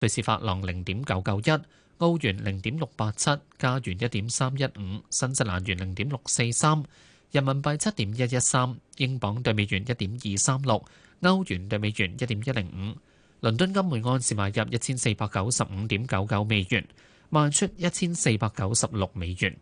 瑞士法郎0.991，澳元0.687，加元1.315，新西蘭元0.643，人民幣7.113，英鎊對美元1.236，歐元對美元1.105。倫敦金每安士買入1495.99美元，賣出1496美元。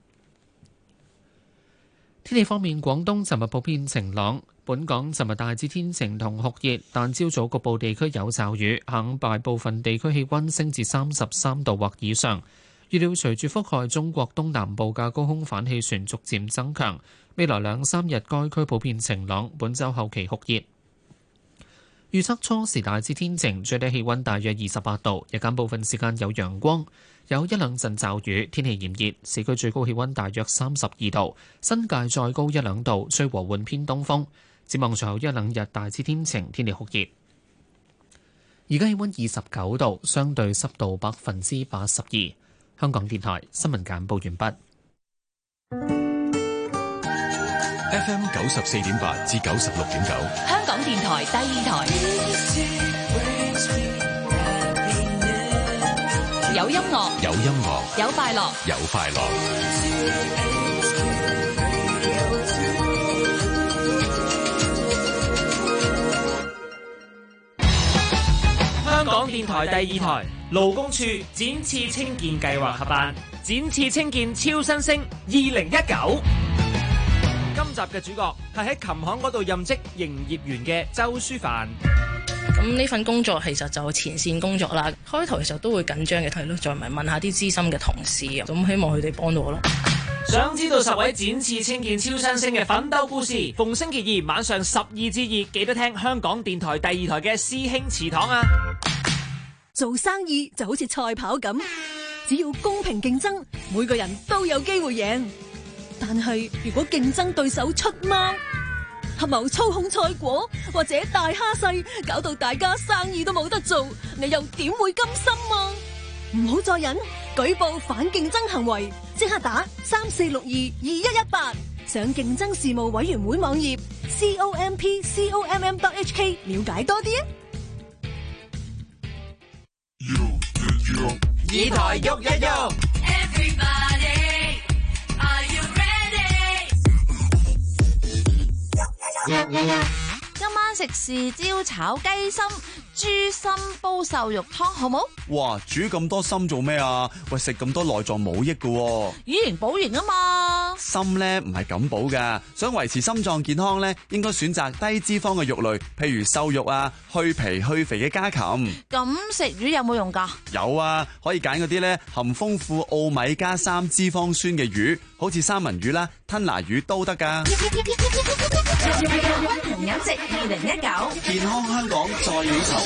天氣方面，廣東尋日普遍晴朗，本港尋日大致天晴同酷熱，但朝早局部地區有驟雨，下午大部分地區氣溫升至33度或以上。預料隨住覆蓋中國東南部嘅高空反氣旋逐漸增強，未來2-3日該區普遍晴朗，本週後期酷熱。預測初時大致天晴，最低氣溫大約28度，日間部分時間有陽光，有一兩陣驟雨，天氣炎熱，市區最高氣溫大約32度，新界再高1-2度，吹和緩偏東風。展望隨後1-2日大致天晴，天氣酷熱。而家氣溫29度，相對濕度82%。香港電台新聞簡報完畢。 FM 94.8至96.9， 香港電台第二台，有音樂， 有音樂， 有快樂， 有快樂。 香港電台第二台，勞工處展翅青見計劃合辦展翅青見超新星2019。今集嘅主角係喺琴行嗰度任職營業員嘅周舒帆。 咁呢份工作其實就前線工作啦，開頭其實都會緊張嘅，係咯，再問下啲資深嘅同事啊，咁希望佢哋幫到我咯。 想知道10位展翅青見超新星嘅奮鬥故事，逢星期二晚上12至2，記得聽香港電台第二台嘅師兄祠堂啊！ 做生意就好似賽跑咁，只要公平競爭，每個人都有機會贏。但係如果競爭對手出貓、合謀操控賽果或者大蝦細，搞到大家生意都冇得做，你又點會甘心啊？唔好再忍，舉報反競爭行為，即刻打34622118，上競爭事務委員會網頁 compcomm.hk 了解多啲啊！ 二台喐一喐。 今晚食豉椒炒雞心、豬心煲瘦肉湯，好冇？ 哇！煮咁多心做咩啊？喂，食咁多內臟冇益㗎喎。 以形補形啊嘛。 心咧唔係咁補噶，想維持心臟健康咧，應該選擇低脂肪嘅肉類，譬如瘦肉啊，去皮去肥嘅家禽。 咁食魚有冇用噶？ 有啊，可以揀嗰啲咧含豐富奧米加3脂肪酸嘅魚，好似三文魚啦、吞拿魚都得噶。 均衡飲食2019， 健康香港再起頭。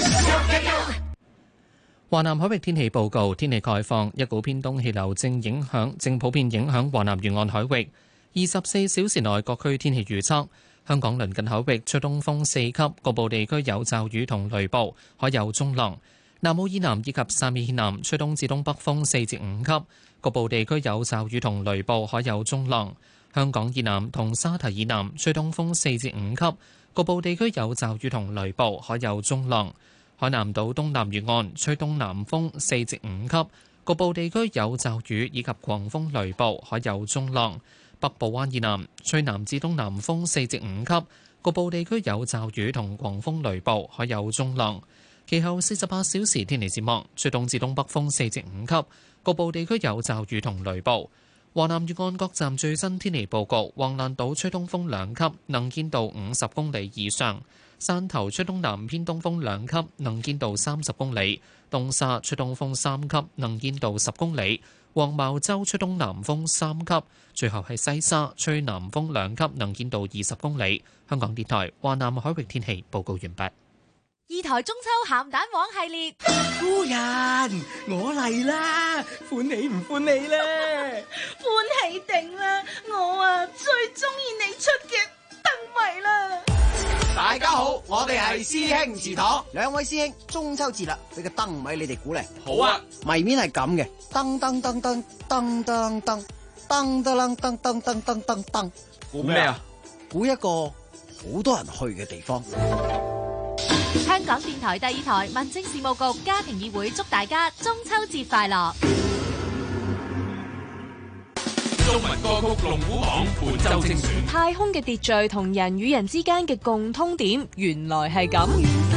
華南海域天氣報告，天氣概況，一股偏東氣流正普遍影響華南沿岸海域。24小時內各區天氣預測：香港鄰近海域吹東風4級，局部地區有驟雨同雷暴，海有中浪；南澳以南以及汕尾以南吹東至東北風4至5級，局部地區有驟雨同雷暴，海有中浪。香港以南同沙堤以南吹東風4至5級，局部地區有驟雨同雷暴，海有中浪。海南島東南沿岸吹東南風4至5級，局部地區有驟雨以及狂風雷暴，海有中浪。北部灣以南吹南至東南風4至5級，局部地區有驟雨同狂風雷暴，海有中浪。其後48小時天氣展望，吹東至東北風4至5級，局部地區有驟雨同雷暴。華南沿岸各站最新天氣報告：橫瀾島吹東風2級，能見度50公里以上；汕頭吹東南偏東風2級，能見度30公里；東沙吹東風3級，能見度10公里；黃茅洲吹東南風3級，最後係西沙吹南風2級，能見度20公里。香港電台華南海域天氣報告完畢。 二台中秋鹹蛋黃系列， 夫人，我嚟啦，歡喜唔歡喜咧？ 歡喜定啦，我最中意你出嘅燈謎啦。 大家好，我哋係師兄祠堂，兩位師兄，中秋節啦，俾個燈謎你哋估嚟。 好啊， 謎面係咁嘅，燈燈燈燈燈燈燈燈燈燈燈燈燈燈燈， 估咩啊？ 估一個好多人去嘅地方。 喺香港電台第二台民政事務局家庭議會祝大家中秋節快樂。 中文歌曲龍虎榜本周精選。 太空嘅秩序同人與人之間嘅共通點，原來係咁。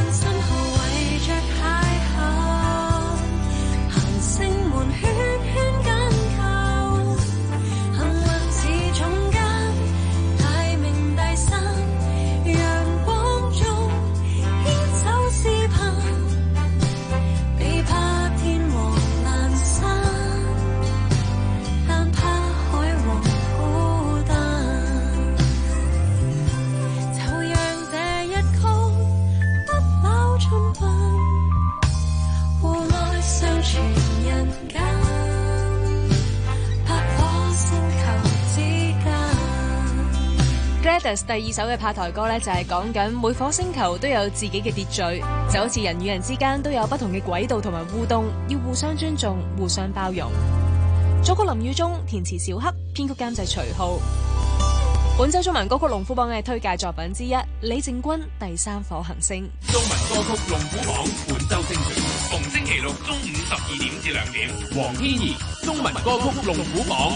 第二首嘅拍台歌呢，就係講緊每顆星球都有自己嘅秩序，就好似人與人之間都有不同嘅軌道同埋互動，要互相尊重、互相包容。作曲林宇中，填詞小黑，編曲監製徐浩。本周中文歌曲龍虎榜嘅推介作品之一，李靖軍第三顆行星。 中文歌曲龍虎榜本周精選，逢星期六中午12點至2點。黃天怡，中文歌曲龍虎榜。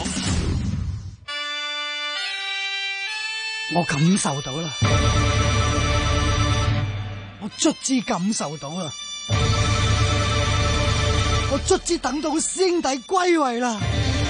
我感受到啦，我卒之感受到啦，我卒之等到師兄弟歸位啦。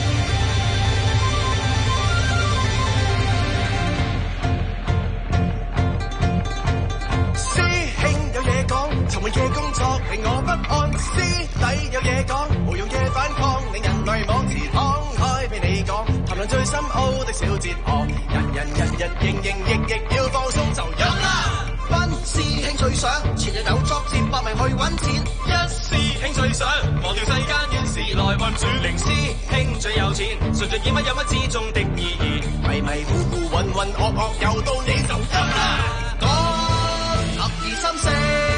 師兄有嘢講，沉悶嘅工作令我不安。師弟有嘢講，無用嘅反抗令人迷惘。時敞開俾你講，談論最深奧的小哲學。人營役要放鬆就有啦。班師兄最想前日有作戰搏命去揾錢。一師兄最想忘掉世間怨時來運轉。零師兄最有錢，順著演乜有乜之中的意義。迷迷糊糊渾渾噩噩又到你就有啦。講合二心聲，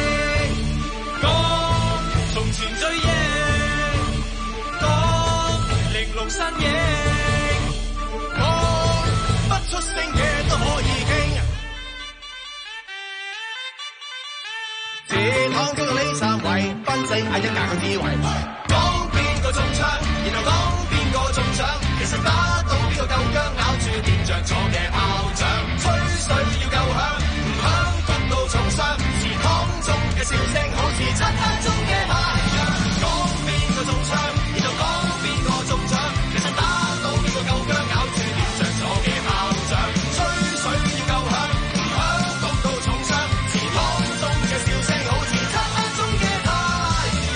講從前追憶，講玲瓏身影，講不出聲嘅都可以傾。自躺中呢三位，分正係一格嘅智慧。講邊個中槍，然後講邊個中獎。其實打到邊個夠薑，咬住點着咗嘅炮仗。吹水要夠響，唔響焗到重傷。祠堂中嘅笑聲好似漆黑中嘅太陽。講邊個中槍，然後講邊個中獎。其實打到邊個夠薑，咬住點着咗嘅炮仗。吹水要夠響，唔響焗到重傷。祠堂中嘅笑聲好似漆黑中嘅太陽。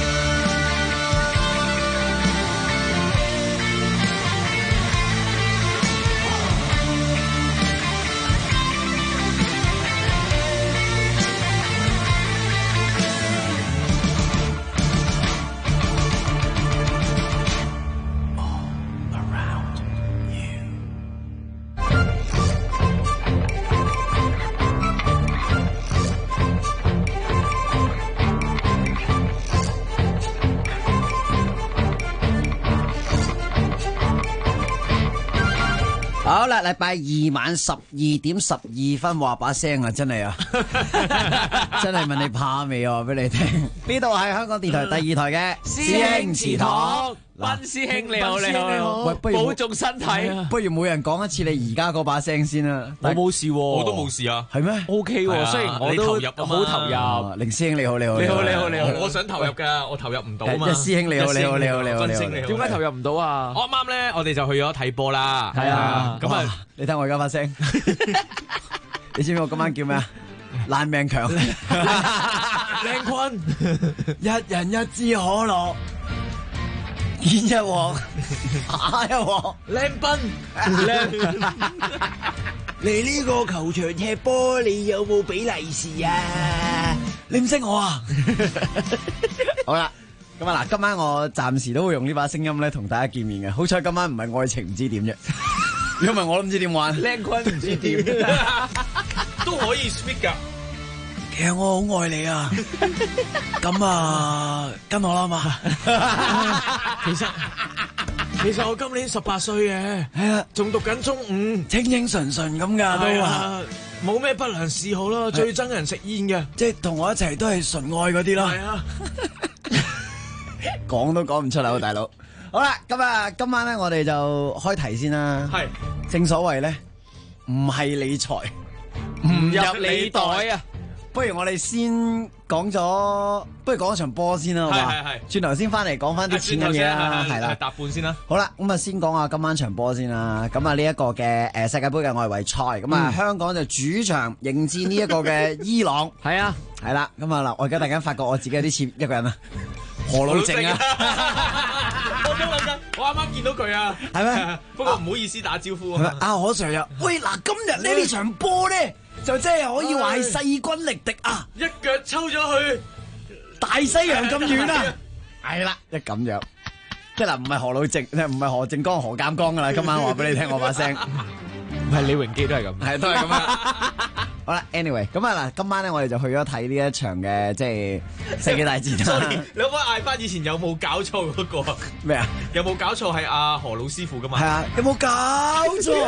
好啦，禮拜二晚12點12分話把聲啊，真係啊，真係問你怕未啊？話俾你聽，呢度係香港電台第二台嘅師兄祠堂。 斌師兄你好，你好， 喂，不如保重身體。 不如每人講一次你而家嗰把聲先啦。 我冇事， 我都冇事啊。 係咩 ？OK 喎，雖然我都好投入。 凌師兄你好，你好， 你好，你好，你好。 我想投入㗎，我投入唔到啊嘛。 一師兄你好，你好，你好，你好， 斌師兄你好。點解投入唔到啊？ 我啱咧，我哋就去咗睇波啦。 係啊，咁啊，你睇我而家把聲，你知唔知我今晚叫咩啊？爛命強， 靚坤， 一人一支可樂。 見一鑊，打一鑊， 靚斌， 嚟呢個球場踢波，你有冇俾利是啊？你唔識我啊？ 好啦，咁啊嗱，今晚我暫時都會用呢把聲音咧同大家見面嘅。好彩今晚唔係愛情唔知點啫，如果唔係我都唔知點玩。 靚坤唔知點， 都可以 speak 噶。 其實我好愛你啊，咁啊跟我啦嘛。 其實其實我今年18歲嘅， 係啊， 仲讀緊中五， 清清純純咁噶都話， 係啊，冇咩不良嗜好啦，最憎人食煙嘅， 即係同我一齊都係純愛嗰啲咯。 係啊， 講都講唔出口，大佬。好啦，咁啊，今晚咧我哋就開題先啦。 係， 正所謂咧，唔係理財唔入你袋啊！不如我哋先講咗，不如講一場波先啦，好嘛？ 係。 轉頭先翻嚟講翻啲錢嘅嘢啦，係啦， 搭半先啦。 好啦，咁啊先講下今晚場波先啦。咁啊呢一個嘅世界盃嘅外圍賽，咁啊香港就主場迎戰呢一個嘅伊朗。 係啊， 係啦。咁啊嗱，我而家突然間發覺我自己有啲似一個人啊，何老正啊。 我都諗緊，我啱啱見到佢啊， 係咩？ 不過唔好意思打招呼啊。 阿何 Sir 啊，喂嗱，今日咧呢場波咧就真係可以話係勢均力敵啊！ 一腳抽咗去大西洋咁遠啊！係啦，一咁樣，即係嗱，唔係何老正，唔係何正剛、何鑑江噶啦。今晚話俾你聽，我把聲， 唔係李榮基都係咁， 係都係咁樣。好啦 ，anyway， 咁啊嗱，今晚咧我哋就去咗睇呢一場嘅即係世界大戰。 Sorry，你可唔可以嗌翻以前有冇搞錯嗰個咩啊？ 有冇搞錯係阿何老師傅噶嘛？ 係啊，有冇搞錯？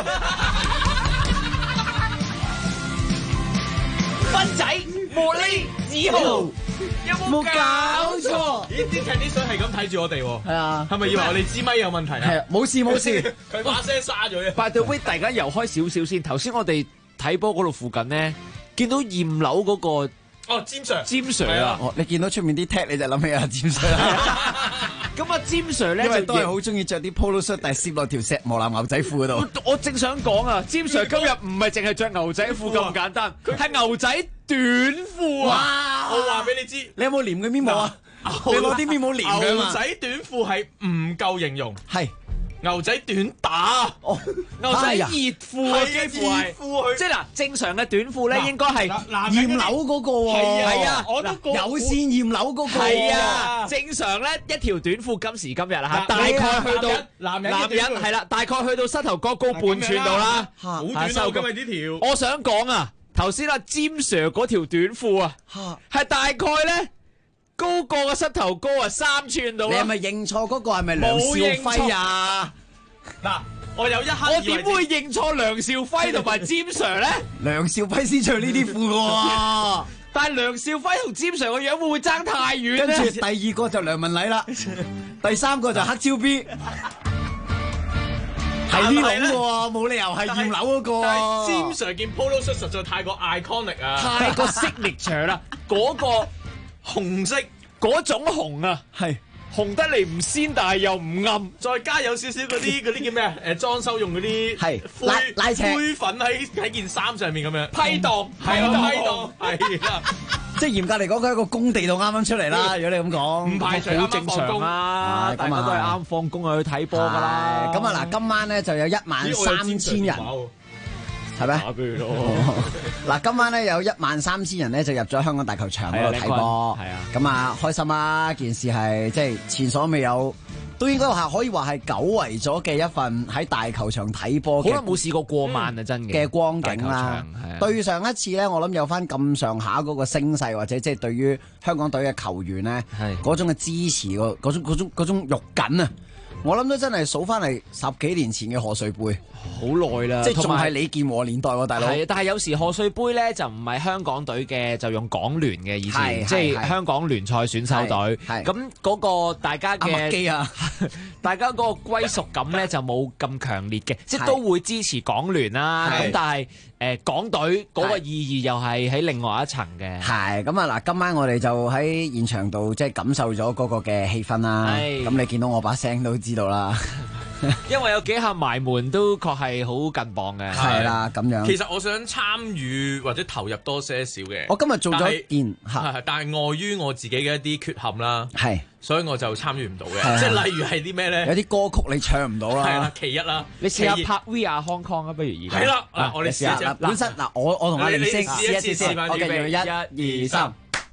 斌仔茉莉子豪，有冇搞錯？咦，啲睇啲水係咁睇住我哋喎。 係啊， 係咪以為我哋支咪有問題啊？ 係啊，冇事冇事。 佢把聲沙咗嘅。 By the way，大家遊開少少先。頭先我哋睇波嗰度附近咧，見到驗樓嗰個詹 Sir， 詹 Sir 啊， 你見到出面啲踢你就諗起阿詹 Sir 啦。 咁啊，詹 Sir 咧就都係好中意着啲 polo shirt，但係攝落條石磨藍牛仔褲嗰度。 我正想講啊，詹 Sir 今日唔係淨係着牛仔褲咁簡單，係牛仔短褲啊！ 我話俾你知， 你有冇黏佢面膜啊？你攞啲面膜黏佢牛仔短褲係唔夠形容， 係。 牛仔短打， 牛仔熱褲啊，幾乎係，即係嗱，正常嘅短褲咧應該係驗樓嗰個喎， 係啊， 我都有線驗樓嗰個， 係啊，正常咧一條短褲今時今日啦嚇，大概去到男人係啦，大概去到膝頭哥高半寸度啦， 好短啊，今日呢條， 我想講啊，頭先阿詹 Sir 嗰條短褲啊，係大概咧。高過個膝頭哥啊，3寸到。 你係咪認錯嗰個係咪梁少輝啊？ 嗱，我有一刻我點會認錯梁少輝同埋詹 Sir 咧？ 梁少輝先着呢啲褲噶， 但係梁少輝同詹 Sir 個樣會唔會爭太遠咧？ 跟住第二個就梁文禮啦，第三個就黑超 B，係呢種喎，冇理由係驗樓嗰個。 但係詹 Sir 件 polo shirt 實在太過 iconic 啊， 太過 signature 啦，嗰個。 紅色嗰種紅啊， 係紅得嚟唔鮮，但係又唔暗， 再加有少少嗰啲叫咩啊？裝修用嗰啲係灰粉喺件衫上面咁樣批檔， 係啊批檔，係啦。 即係嚴格嚟講，佢喺個工地度啱啱出嚟啦。如果你咁講， 唔排除好正常啦，大家都係啱放工去睇波㗎啦。 咁啊嗱，今晚咧就有13000人。係咩？嗱，今晚咧有13000人咧就入咗香港大球場嗰度睇波，係啊，咁啊開心啦！件事係即係前所未有，都應該係可以話係久違咗嘅一份喺大球場睇波。 好耐冇試過萬啊，真嘅光景啦。對上一次咧，我諗有翻咁上下嗰個聲勢，或者即係對於香港隊嘅球員咧，嗰種嘅支持嗰種肉緊啊！我諗都真係數翻嚟10幾年前嘅賀歲杯， 好耐啦， 即係仲係李健和年代喎，大佬。 係，但係有時賀歲杯咧就唔係香港隊嘅，就用港聯嘅以前，即係香港聯賽選手隊。咁嗰個大家嘅大家嗰個歸屬感咧就冇咁強烈嘅，即係都會支持港聯啦。咁但係港隊嗰個意義又係喺另外一層嘅。 係咁啊！嗱，今晚我哋就喺現場度即係感受咗嗰個嘅氣氛啦。咁你見到我把聲都知道啦。 因為有幾下埋門都確係好近磅嘅， 係啦咁樣。 其實我想參與或者投入多些少嘅。 我今日做咗件， 但係礙於我自己嘅一啲缺陷啦， 係， 所以我就參與唔到嘅。即係例如係啲咩咧？ 有啲歌曲你唱唔到啦。 係啦，其一啦。 你試下拍 We Are Hong Kong 啊，不如而家。 係啦，嗱，我哋試下。 本身嗱，我同阿李星試一次先。我繼續1、2、3。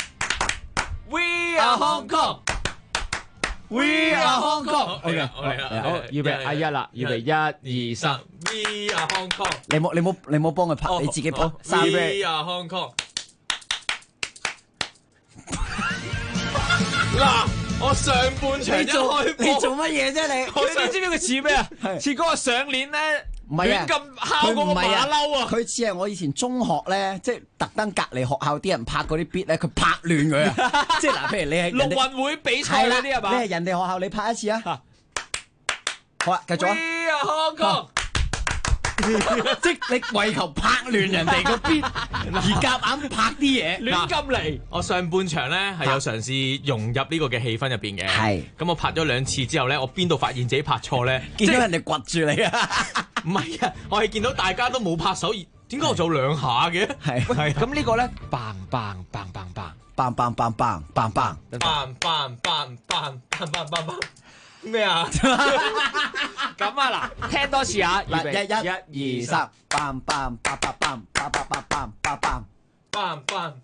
We Are Hong Kong。We are Hong Kong。 好， 預備阿一啦，預備1、2、3。 We are Hong Kong。 你冇幫佢拍，你自己拍。 We are Hong Kong。嗱， 我上半場一開波， 你做乜嘢啫你？ 你知唔知佢似咩啊？似嗰個上鏈咧， 唔係啊， 亂咁敲嗰個馬騮啊！ 佢似係我以前中學咧，即係特登隔離學校啲人拍嗰啲 beat 咧，佢拍亂佢啊！即係嗱，譬如你係陸運會比賽嗰啲係嘛？ 你係人哋學校，你拍一次啊！好啊，繼續啊！ We are Hong Kong 即係你為求拍亂人哋個 beat，而夾硬拍啲嘢， 亂咁嚟。我上半場咧係有嘗試融入呢個嘅氣氛入邊嘅。 係。 咁我拍咗2次之後咧，我邊度發現自己拍錯咧？ 見到人哋掘住你啊！ 唔係啊，我係見到大家都冇拍手，點解我做2下嘅？ 係。 咁呢個咧，bang bang bang bang bang bang bang bang bang bang bang bang bang bang bang bang bang 咩啊？咁啊嗱，聽多次啊！ 嗱，1、2、3 bang bang bang bang bang bang bang bang bang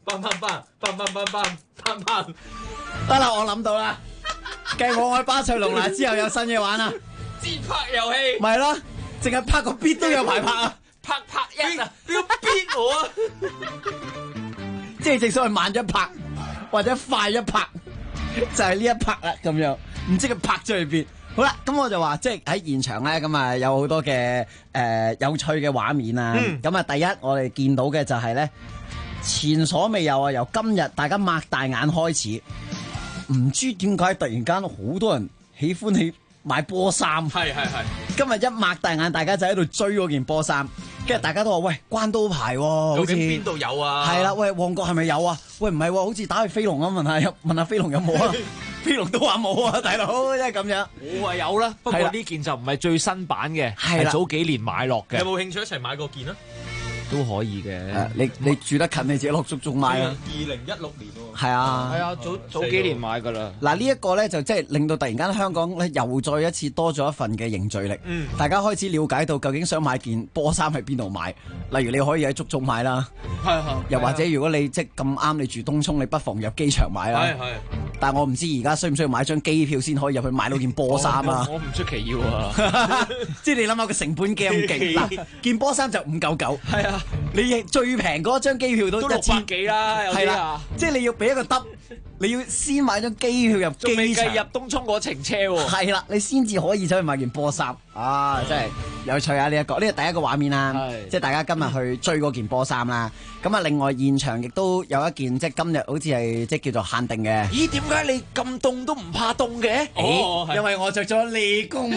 bang bang bang 得啦，我諗到啦，計我愛巴塞隆拿之後有新嘢玩啊！ 自拍遊戲咪咯，淨係拍個 beat 都有排拍啊！ 拍一啊！你要逼我啊！ 即係正所謂慢一拍或者快一拍，就係呢一拍啦咁樣。唔知佢拍咗去邊？好啦，咁我就話即係喺現場咧，咁啊有好多嘅有趣嘅畫面啊。咁啊，第一我哋見到嘅就係咧前所未有啊！由今日大家擘大眼開始，唔知點解突然間好多人喜歡去買波衫。 係。 今日一擘大眼，大家就喺度追嗰件波衫，跟住大家都話：喂，關刀牌喎， 究竟邊度有啊？ 係啦，喂，旺角係咪有啊？喂，唔係喎，好似打去飛龍啊，問下飛龍有冇啊？飛龍都話冇啊，大佬，即係咁樣。 我話有啦，不過呢件就唔係最新版嘅，係早幾年買落嘅。 有冇興趣一齊買個件啊？ 都可以嘅。 你住得近，你自己落足仲買啊 ？2016年喎。 係啊。 係啊，早幾年買㗎啦。 嗱，呢一個咧就即係令到突然間香港咧又再一次多咗一份嘅凝聚力。大家開始了解到究竟想買件波衫喺邊度買。例如你可以喺足總買啦。又或者如果你即係咁啱你住東涌，你不妨入機場買啦。但係我唔知而家需唔需要買張機票先可以入去買到件波衫啊？ 我唔出奇要啊！ 即係你諗下個成本幾咁勁嗱，件波衫就599。係啊，你最平嗰張機票都 600幾啦，有啲啊。 即係你要俾一個得，你要先買張機票入機場， 入東涌嗰程車喎。 係啦，你先至可以走去買件波衫。啊，真係有趣啊！呢個第一個畫面啦，即係大家今日去追嗰件波衫啦。咁啊，另外現場亦都有一件即係今日好似係即係叫做限定嘅。 咦？點解你咁凍都唔怕凍嘅？ 因為我着咗利公民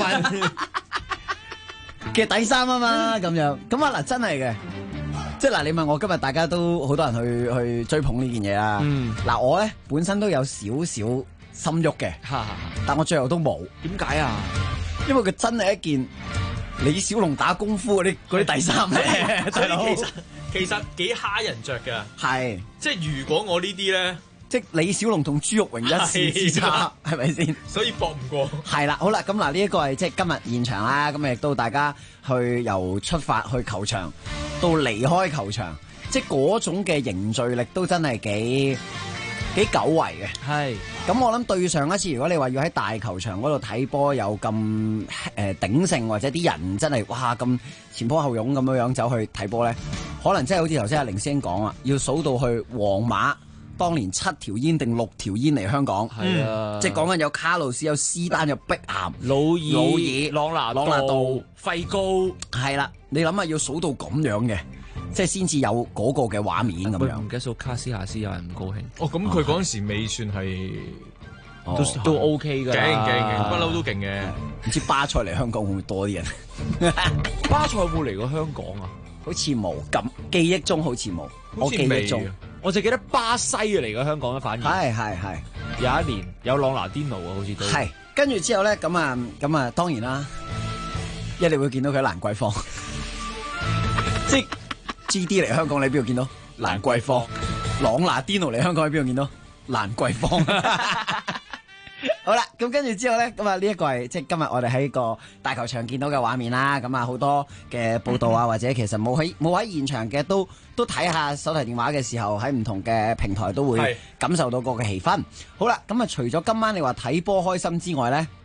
嘅底衫啊嘛，咁樣。咁啊嗱，真係嘅。即係嗱，你問我今日大家都好多人去追捧呢件嘢啦。嗱，我咧本身都有少少心喐嘅，但我最後都冇。 點解啊？ 因為佢真係一件李小龍打功夫嗰啲底衫咧，大佬。 其實幾蝦人着㗎。 係。 即係如果我呢啲咧， 即係李小龍同朱玉榮一線之差，係咪先？ 所以搏唔過。 係啦，好啦，咁嗱呢一個係即係今日現場啦，咁亦都大家去由出發去球場到離開球場，即係嗰種嘅凝聚力都真係幾久違嘅。 係。 咁我諗對上一次，如果你話要喺大球場嗰度睇波有咁鼎盛，或者啲人真係哇咁前仆後擁咁樣走去睇波咧，可能真係好似頭先阿凌師兄講啊，要數到去皇馬當年7條煙定6條煙嚟香港， 係啊， 即係講緊有卡路士、有斯丹、有碧咸、 魯爾、朗拿度、費高， 係啦，你諗下要數到咁樣嘅，即係先至有嗰個嘅畫面咁樣。 唔記得數卡斯亞斯有人唔高興。 哦，咁佢嗰陣時未算係都 OK 㗎， 勁，不嬲都勁嘅。 唔知巴塞嚟香港會唔會多啲人？ 巴塞有冇嚟過香港啊？ 好似冇，咁記憶中好似冇，我記憶中。 我就記得巴西嚟過香港，反而係有一年有朗拿甸奴啊，好似都係。跟住之後咧，咁啊，當然啦，一定會見到佢喺蘭桂坊，即係 GD 嚟香港，你邊度見到蘭桂坊？朗拿甸奴嚟香港，喺邊度見到蘭桂坊？好啦，咁跟住之後咧，咁啊呢一個係即係今日我哋喺個大球場見到嘅畫面啦。咁啊好多嘅報道啊，或者其實冇喺現場嘅都睇下手提電話嘅時候，喺唔同嘅平台都會感受到個嘅氣氛。好啦，咁啊除咗今晚你話睇波開心之外咧，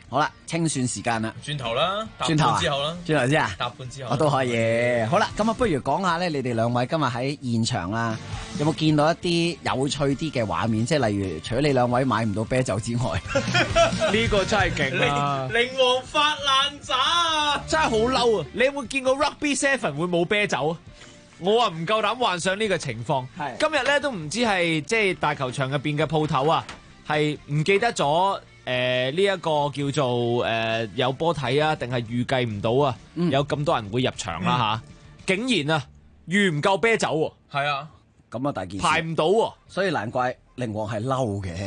好啦，清算時間啦， 轉頭啦，答轉頭半之後啦， 轉頭先啊， 答半之後我都可以。好啦，咁啊，不如講下咧，你哋兩位今日喺現場啦，有冇見到一啲有趣啲嘅畫面？即係例如，除咗你兩位買唔到啤酒之外， 呢個真係勁啊！ 靈王發爛渣啊！ 真係好嬲啊！你有冇見過 Rugby Seven 會冇啤酒啊？我啊唔夠膽幻想呢個情況。今日咧都唔知係即係大球場入邊嘅鋪頭啊，係唔記得咗呢一個叫做有波睇啊，定係預計唔到啊？有咁多人會入場啦嚇，竟然啊預唔夠啤酒喎。 係啊， 咁啊大件事排唔到喎， 所以難怪靈王係嬲嘅。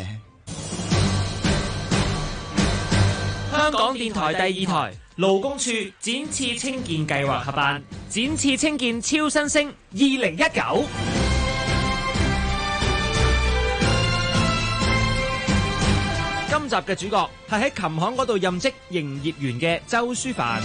香港電台第二台勞工處展翅青見計劃合辦展翅青見超新星2019。今集嘅主角係喺琴行嗰度任職營業員嘅周舒帆。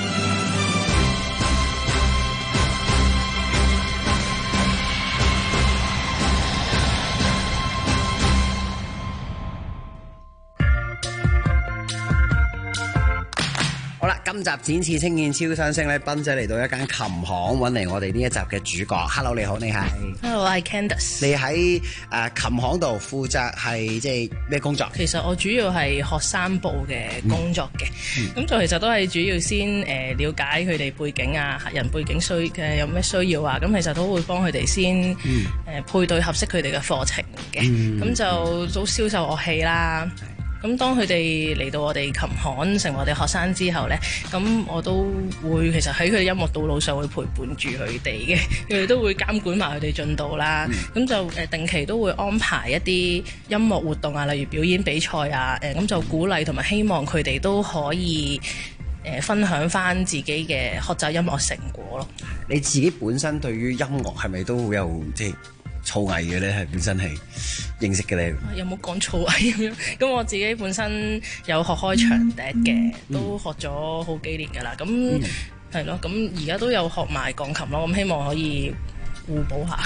好啦，今集展翅青見超新星咧，斌仔嚟到一間琴行揾嚟我哋呢一集嘅主角。Hello， 你好，你係 Hello， 我係 Candice。 你喺琴行度負責係即係咩工作？ 其實我主要係學生部嘅工作嘅，咁就其實都係主要先了解佢哋背景啊，客人背景有咩需要啊，咁其實都會幫佢哋先配對合適佢哋嘅課程嘅，咁就都銷售樂器啦。咁當佢哋嚟到我哋琴行成為我哋學生之後呢，咁我都會其實喺佢哋音樂道路上會陪伴住佢哋嘅，佢哋都會監管埋佢哋進度啦。咁就定期都會安排一啲音樂活動啊，例如表演比賽啊，咁就鼓勵同埋希望佢哋都可以分享翻自己嘅學習音樂成果咯。 你自己本身對於音樂係咪都好有即係造詣嘅咧？係本身係認識嘅咧？ 有冇講造詣咁樣？咁我自己本身有學開長笛嘅，都學咗好幾年㗎啦。咁係咯，咁而家都有學埋鋼琴咯。咁希望可以互補下。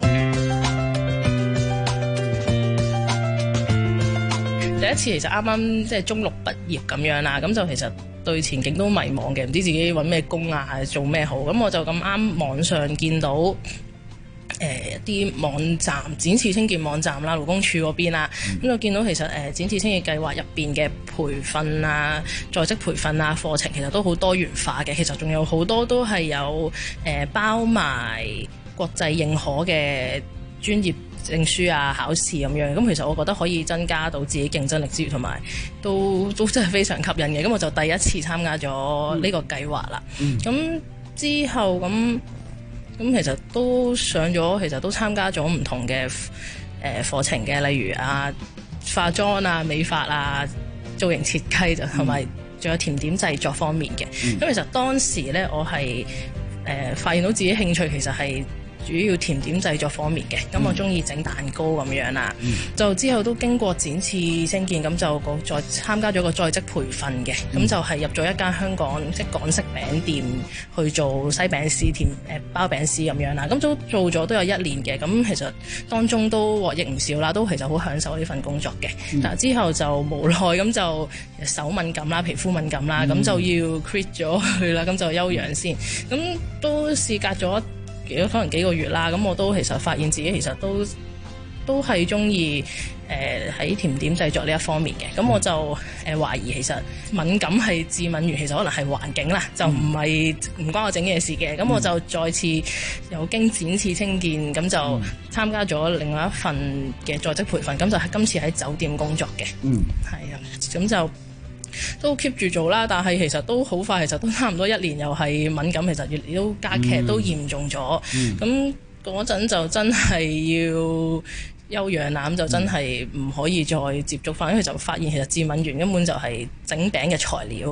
第一次其實啱啱即係中六畢業咁樣啦，咁就其實對前景都迷茫嘅，唔知自己揾咩工啊，做咩好。咁我就咁啱網上見到一啲網站展翅青見網站啦，勞工處嗰邊啦，咁就見到其實展翅青見計劃入邊嘅培訓啊、在職培訓啊課程其實都好多元化嘅，其實仲有好多都係有包埋國際認可嘅專業證書啊、考試咁樣，咁其實我覺得可以增加到自己競爭力之餘，同埋都真係非常吸引嘅，咁我就第一次參加咗呢個計劃啦。咁之後咁其實都上咗，其實都參加咗唔同嘅課程嘅，例如化妝啊、美髮啊、造型設計就同埋仲有甜點製作方面嘅。咁其實當時咧，我係發現到自己興趣其實係主要甜點製作方面嘅，咁我中意整蛋糕咁樣啦。就之後都經過展翅青見，咁就再參加咗個在職培訓嘅，咁就係入咗一間香港即係港式餅店去做西餅師、包餅師咁樣啦。咁都做咗都有1年嘅，咁其實當中都獲益唔少啦，都其實好享受呢份工作嘅。但係之後就無奈咁就手敏感啦、皮膚敏感啦，咁就要 quit 咗佢啦，咁就休養先。咁都事隔咗可能幾個月啦，咁我都其實發現自己其實都係中意喺甜點製作呢一方面嘅，咁我就懷疑其實敏感係致敏源，其實可能係環境啦，就唔關我整嘢事嘅。咁我就再次有經展翅青見，咁就參加咗另外一份嘅在職培訓，咁就係今次喺酒店工作嘅。係啊，咁就都 keep 住做啦，但係其實都好快，其實都差唔多1年，又係敏感，其實越嚟都加劇，都嚴重咗。咁嗰陣就真係要休養啦，咁就真係唔可以再接觸翻，因為就發現其實致敏源根本就係整餅嘅材料。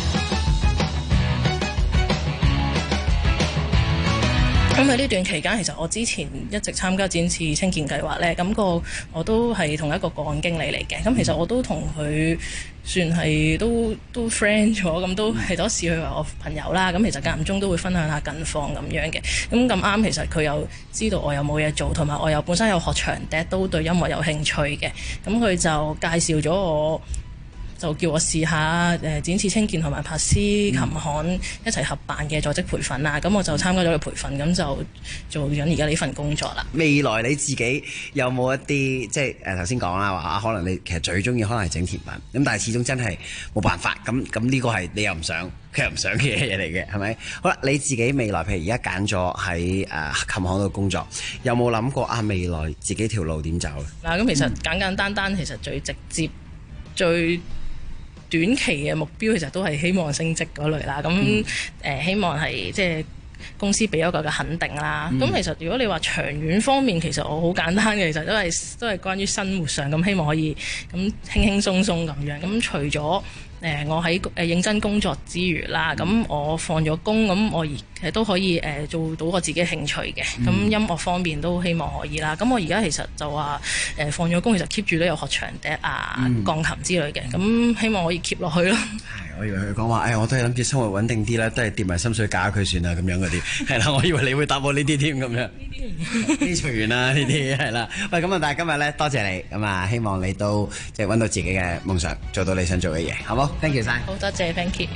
咁喺呢段期間，其實我之前一直參加展翅青見計劃咧，咁我都係同一個個案經理嚟嘅。咁其實我都同佢算係都 friend 咗，咁都係多時佢話我朋友啦。咁其實間唔中都會分享下近況咁樣嘅。咁咁啱，其實佢又知道我有冇嘢做，同埋我又本身有學長笛，都對音樂有興趣嘅。咁佢就介紹咗我就叫我試下展翅青健同埋柏斯琴行一齊合辦嘅在職培訓啦。咁我就參加咗個培訓，咁就做緊而家呢份工作啦。 未來你自己有冇一啲即係頭先講啦話可能你其實最中意可能係整甜品，咁但係始終真係冇辦法，咁呢個係你又唔想，佢又唔想嘅嘢嚟嘅，係咪？好啦，你自己未來譬如而家揀咗喺琴行度工作，有冇諗過未來自己條路點走咧？ 嗱，咁其實簡單，其實最直接、最短期嘅目標，其實都係希望升職嗰類啦。咁希望係即係公司俾一個嘅肯定啦。咁其實如果你話長遠方面，其實我好簡單嘅，其實都係關於生活上咁，希望可以咁輕輕鬆鬆咁樣。咁除咗我喺認真工作之餘啦，咁我放咗工，咁我而都可以做到我自己興趣嘅。咁音樂方面都希望可以啦。咁我而家其實就話放咗工，其實 keep 住都有學長笛啊、鋼琴之類嘅。咁希望可以 keep 落去咯。 我以為佢講話，我都係諗住生活穩定啲啦，都係跌埋心水嫁佢算啦，咁樣嗰啲係啦。我以為你會答我呢啲添咁樣。呢啲隨緣啦，呢啲係啦。喂，咁但係今日咧，多謝你咁啊，希望你都即係揾到自己嘅夢想，做到你想做嘅嘢，好冇 ？Thank you 晒。 好多謝 ，Thank you。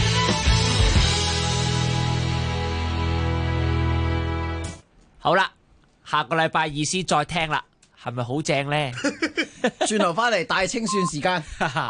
好啦，下個禮拜二先再聽啦，係咪好正咧？ 轉頭翻嚟大清算時間。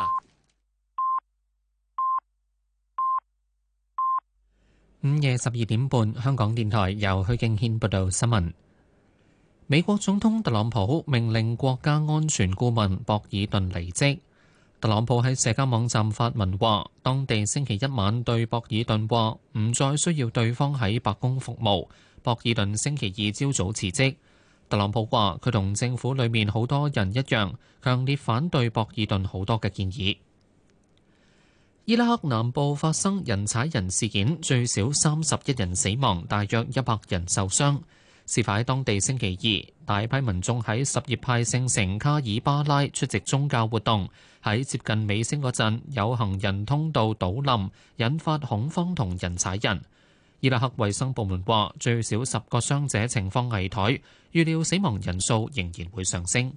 午夜12點半，香港電台由許敬軒報道新聞。美國總統特朗普命令國家安全顧問博爾頓離職。特朗普喺社交網站發文話，當地星期一晚對博爾頓話唔再需要對方喺白宮服務。博爾頓星期二朝早辭職。特朗普話佢同政府裏面好多人一樣，強烈反對博爾頓好多嘅建議。伊拉克南部發生人踩人事件，最少31人死亡，大約100人受傷。事發喺當地星期二，大批民眾喺什葉派聖城卡爾巴拉出席宗教活動，喺接近尾聲嗰陣，有行人通道倒冧，引發恐慌同人踩人。伊拉克衛生部門話，最少10個傷者情況危殆，預料死亡人數仍然會上升。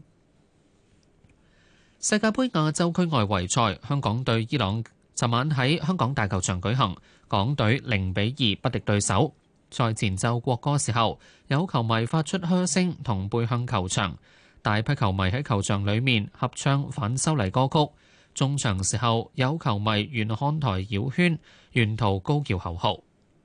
世界盃亞洲區外圍賽，香港對伊朗尋晚喺香港大球場舉行，港隊0-2不敵對手。賽前奏國歌時候，有球迷發出噓聲同背向球場，大批球迷喺球場裡面合唱反修例歌曲。中場時候，有球迷沿看台繞圈，沿途高叫口號。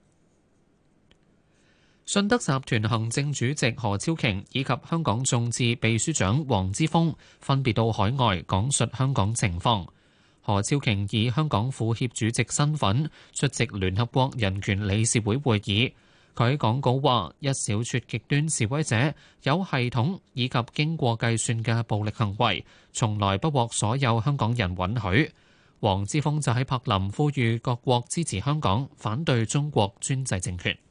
信德集團行政主席何超瓊以及香港眾志秘書長黃之鋒分別到海外講述香港情況。何超瓊以香港副協主席身份出席聯合國人權理事會會議。佢喺講稿話：一小撮極端示威者有系統以及經過計算嘅暴力行為，從來不獲所有香港人允許。黃之鋒就喺柏林呼籲各國支持香港，反對中國專制政權。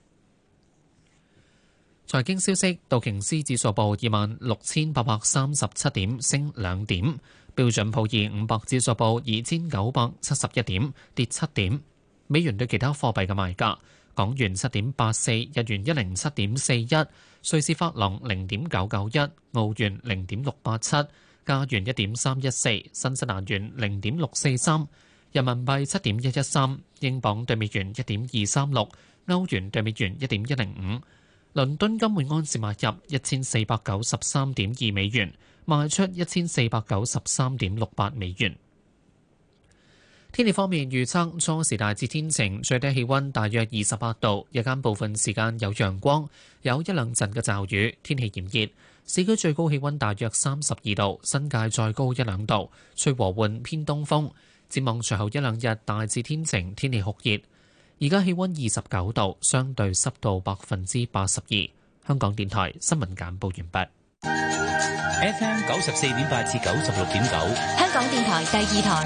財經消息：道瓊斯指數報26,837點，升2點。標準普爾500指數報2,971點，跌7點。美元對其他貨幣嘅賣價：港元7.84，日元107.41，瑞士法郎0.991，澳元0.687，加元1.314，新西蘭元0.643，人民幣7.113，英鎊對美元1.236，歐元對美元1.105。倫敦金每安士買入1493.2美元，賣出1493.68美元。天氣方面預測，初時大致天晴，最低氣溫大約28度，日間部分時間有陽光，有一兩陣嘅驟雨，天氣炎熱。市區最高氣溫大約32度，新界再高一兩度，吹和緩偏東風。展望隨後一兩日大致天晴，天氣酷熱。而家氣溫29度，相對濕度82%。香港電台新聞簡報完畢。 FM 94.8至96.9， 香港電台第二台。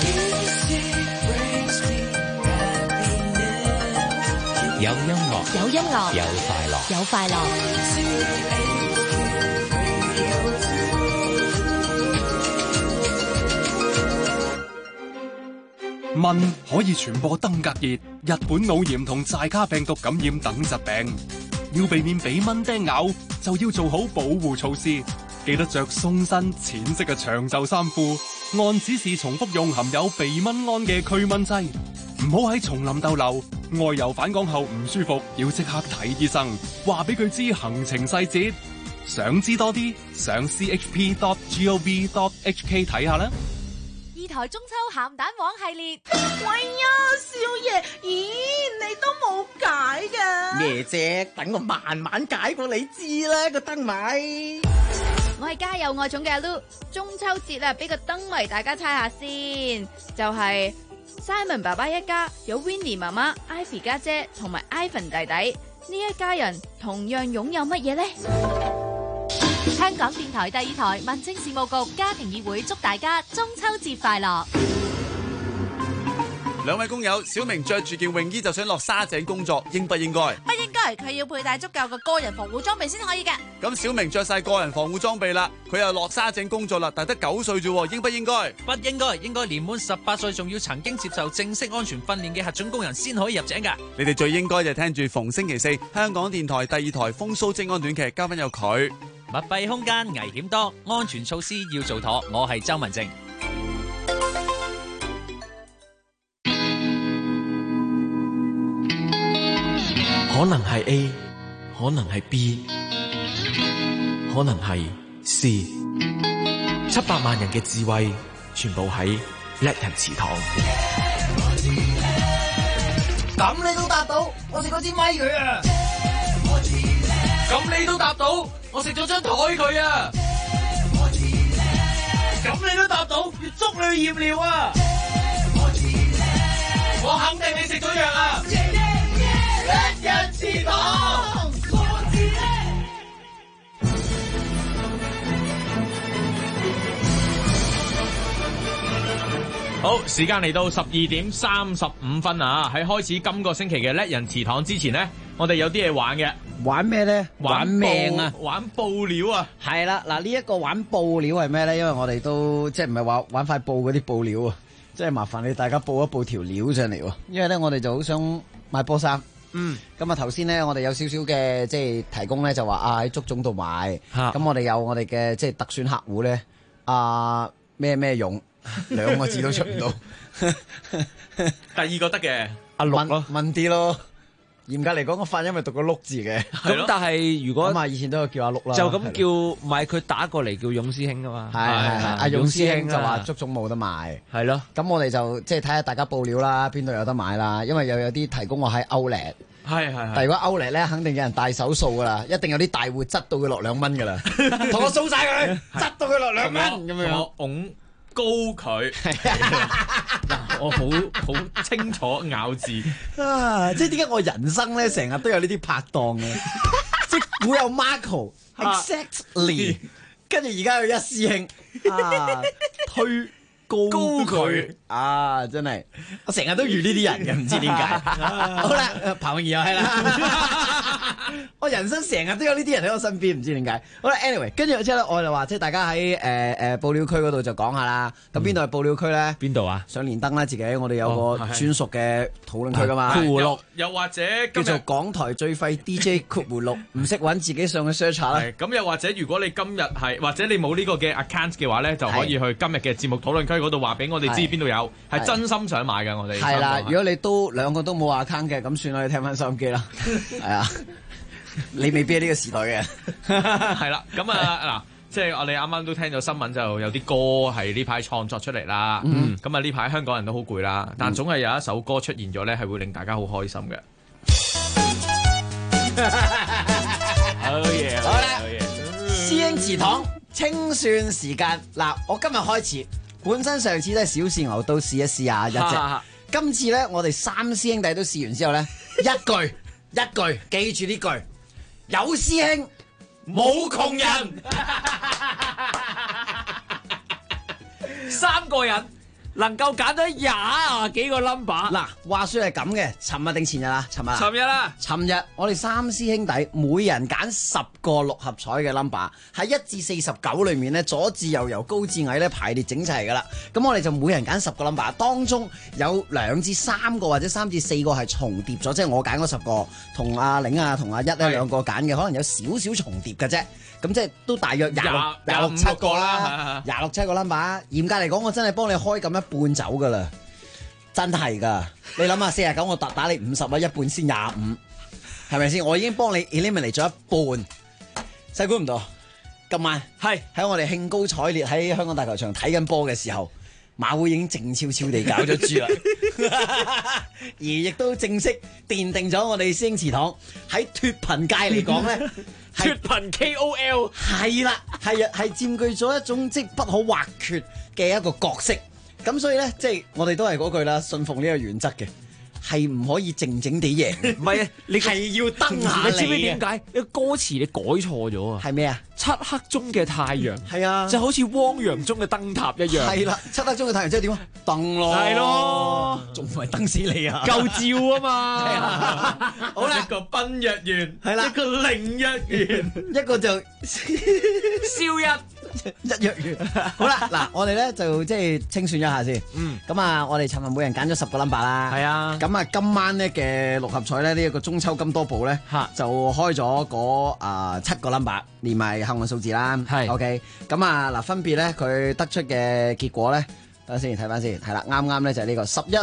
有音樂， 有音樂， 有快樂， 有快樂。 蚊可以傳播登革熱、日本腦炎同寨卡病毒感染等疾病，要避免俾蚊叮咬，就要做好保護措施。記得着鬆身淺色嘅長袖衫褲， 按指示重複用含有避蚊胺嘅驅蚊劑。唔好喺叢林逗留，外遊返港後唔舒服，要即刻睇醫生，話俾佢知行程細節。想知多啲，上 chp.gov.hk 睇下啦。 二台中秋鹹蛋黃系列， 喂呀，少爺，咦，你都冇解㗎？ 爺姐，等我慢慢解過你知啦，個燈謎。 我係家有愛寵嘅阿 Lu， 中秋節啊，俾個燈謎大家猜下先，就係 Simon 爸爸一家有 Winnie 媽媽、Ivy 家姐同埋 Ivan 弟弟，呢一家人同樣擁有乜嘢呢？ 香港電台第二台民政事務局家庭議會祝大家中秋節快樂。 兩位工友，小明着住件泳衣就想落沙井工作，應不應該？ 不應該，佢要佩戴足夠嘅個人防護裝備先可以嘅。 咁小明着晒個人防護裝備啦，佢又落沙井工作啦，但得9歲啫，應不應該？ 不應該，應該年滿18歲，仲要曾經接受正式安全訓練嘅核准工人先可以入井㗎。 你哋最應該就聽住逢星期4香港電台第二台風騷職安短劇，嘉賓有佢。 密閉空間危險多，安全措施要做妥。我係周文靜。 可能係 A， 可能係 B， 可能係 C。700萬人嘅智慧，全部喺叻人祠堂。 咁你都答到，我食嗰支咪佢啊！ 咁你都答到，我食咗張台佢啊！咁你都答到，要捉你去驗尿啊！我肯定你食咗藥啊！叻人祠堂，好，時間嚟到12點35分啊！喺開始今個星期嘅叻人祠堂之前呢，我哋有啲嘢玩嘅。 玩咩咧？玩命啊！ 玩布料啊！ 係啦，嗱呢一個玩布料係咩咧？因為我哋都即係唔係話玩塊布嗰啲布料啊，即係麻煩你大家報一報條料上嚟喎。因為咧我哋就好想買波衫。咁啊頭先咧我哋有少少嘅即係提供咧就話喺足總度買。咁我哋有我哋嘅即係特選客戶咧，咩勇2個字都出唔到。 第二個得嘅阿六咯，問啲咯。嚴格嚟講，個發音咪讀個碌字嘅。 咁但係如果咁以前都有叫阿碌啦， 就咁叫買佢打過嚟叫勇師兄噶嘛。 係阿勇師兄就話足總冇得賣。係咯。咁我哋就即係睇下大家報料啦，邊度有得買啦。因為又有啲提供我喺Outlet。係。但如果Outlet咧，肯定有人大手數噶啦，一定有啲大戶執到佢落2蚊噶啦。同我數晒佢，執到佢落2蚊咁樣。 我拱高佢。我好清楚咬字啊！即係點解我人生咧成日都有呢啲拍檔嘅，即係古有 Marco exactly， 跟住而家有一師兄推高佢啊！真係我成日都遇呢啲人嘅，唔知點解。好啦，彭詠儀又係啦，我人生成日都有呢啲人喺我身邊，唔知點解。好啦 ，anyway， 跟住之後咧，我就話即係大家喺報料區嗰度就講下啦。咁邊度係報料區咧？邊度啊？上連登啦，自己我哋有個專屬嘅討論區噶嘛。 又或者叫做港台最廢 DJ 6，唔識揾自己上去 search 下啦。 咁又或者如果你今日係或者你冇呢個嘅 account 嘅話咧，就可以去今日嘅節目討論區嗰度話俾我哋知邊度有，係真心想買嘅。我哋係啦，如果你都2個都冇 account 嘅，咁算啦，你聽翻收音機啦。係啊，你未必係呢個時代嘅。 係啦，咁嗱，即係我哋啱啱都聽咗新聞，就有啲歌係呢排創作出嚟啦。咁呢排香港人都好攰啦，但總係有一首歌出現咗咧，係會令大家好開心嘅。 好嘢，好啦，師兄祠堂清算時間嗱，我今日開始。本身上次都係小試牛刀試一試下一隻，今次咧我哋3師兄弟都試完之後咧，一句記住呢句，有師兄冇窮人 ，3個人能夠揀到廿幾個 number。 嗱，話說係咁嘅，尋日定前日啊？尋日啊。 尋日啦。 尋日我哋三師兄弟每人揀10個六合彩嘅 number， 喺1至49裏面咧，左至右由高至矮咧排列整齊噶啦。咁我哋就每人揀10個 number， 當中有2至3個或者3至4個係重疊咗，即係我揀嗰10個同阿玲啊同阿一咧兩個揀嘅，可能有少少重疊嘅啫。咁即係都大約26、7個啦，26、7個 number。嚴格嚟講，我真係幫你開咁一半走噶啦，真係噶。你諗下49，我打你50啊，一半先25，係咪先？我已經幫你 eliminate 咗一半。細估唔到，今晚係喺我哋興高采烈喺香港大球場睇緊波嘅時候，馬會已經靜悄悄地搞咗豬啦，而亦都正式奠定咗我哋師兄祠堂喺脫貧界嚟講咧。 脫貧 KOL 係啦，係佔據咗一種即係不可或缺嘅一個角色。咁所以咧，即係我哋都係嗰句啦，信奉呢個原則嘅，係唔可以靜靜地贏。 唔係啊，你係要登下你。 你知唔知點解？呢個歌詞你改錯咗啊？ 係咩啊？ 漆黑中嘅太陽係啊， 就好似汪洋中嘅燈塔一樣。 係啦，漆黑中嘅太陽即係點啊？燈咯， 係咯， 仲唔係燈死你啊？ 夠照啊嘛！ 好啦， 一個賓若園， 係啦， 一個凌若園， 一個就蕭一若園。好啦，嗱，我哋咧就即係清算一下先。咁啊，我哋尋日每人揀咗10個 number 啦。 係啊。 咁啊，今晚咧嘅六合彩咧呢一個中秋金多寶咧，就開咗嗰7個 number， 連埋幸運數字啦。係。OK。咁啊嗱，分別咧佢得出嘅結果咧，等下先睇翻先。係啦，啱啱咧就係呢個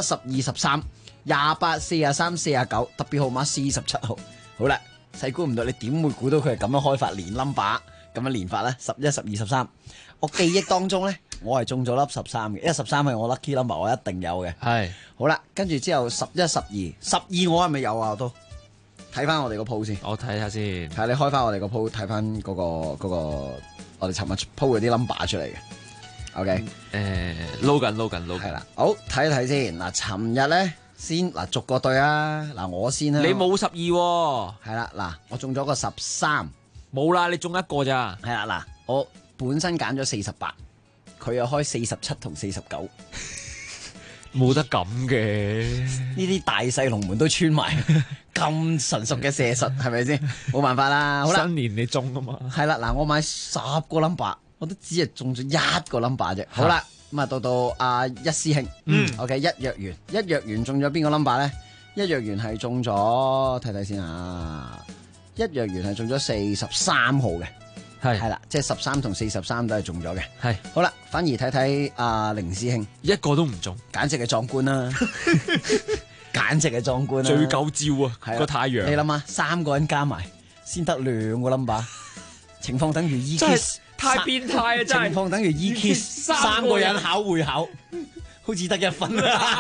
11、12、13、28、43、49，特別號碼47號。好啦，細估唔到，你點會估到佢係咁樣開法連 number？咁樣連法咧，11、12、13，我記憶當中咧，我係中咗粒13嘅，因為13係我 lucky number，我一定有嘅。係，好啦，跟住之後11、12、12我係咪有啊？都睇翻我哋個鋪先， 我睇下先。 係你開翻我哋個鋪，睇翻嗰個我哋尋日鋪嗰啲 number 出嚟嘅。OK， 撈緊， 係啦，好睇一睇先。嗱，尋日咧先嗱逐個對啊，嗱我先啦。 你冇12喎。 係啦，嗱我中咗個13。 冇啦，你中一個咋？ 係啦，嗱，我本身揀咗48，佢又開47同49， 冇得咁嘅。 呢啲大細龍門都穿埋，咁純熟嘅射術係咪先？冇辦法啦。好啦， 新年你中啊嘛。 係啦，嗱，我買10個 number， 我都只係中咗1個 number 啫。好啦，咁啊到阿一師兄，OK， 一若元中咗邊個 number 咧？一若元係中咗，睇睇先啊。一若元係中咗43號嘅，係啦，即係13同43都係中咗嘅。係好啦，反而睇睇阿凌師兄一個都唔中， 簡直係壯觀啦！簡直係壯觀啦！ 最夠照啊！個太陽， 你諗下，3個人加埋先得2個 number， 情況等於 E-Kiss， 太變態啊！真係情況等於 E-Kiss， 3個人考會考，好似得1分。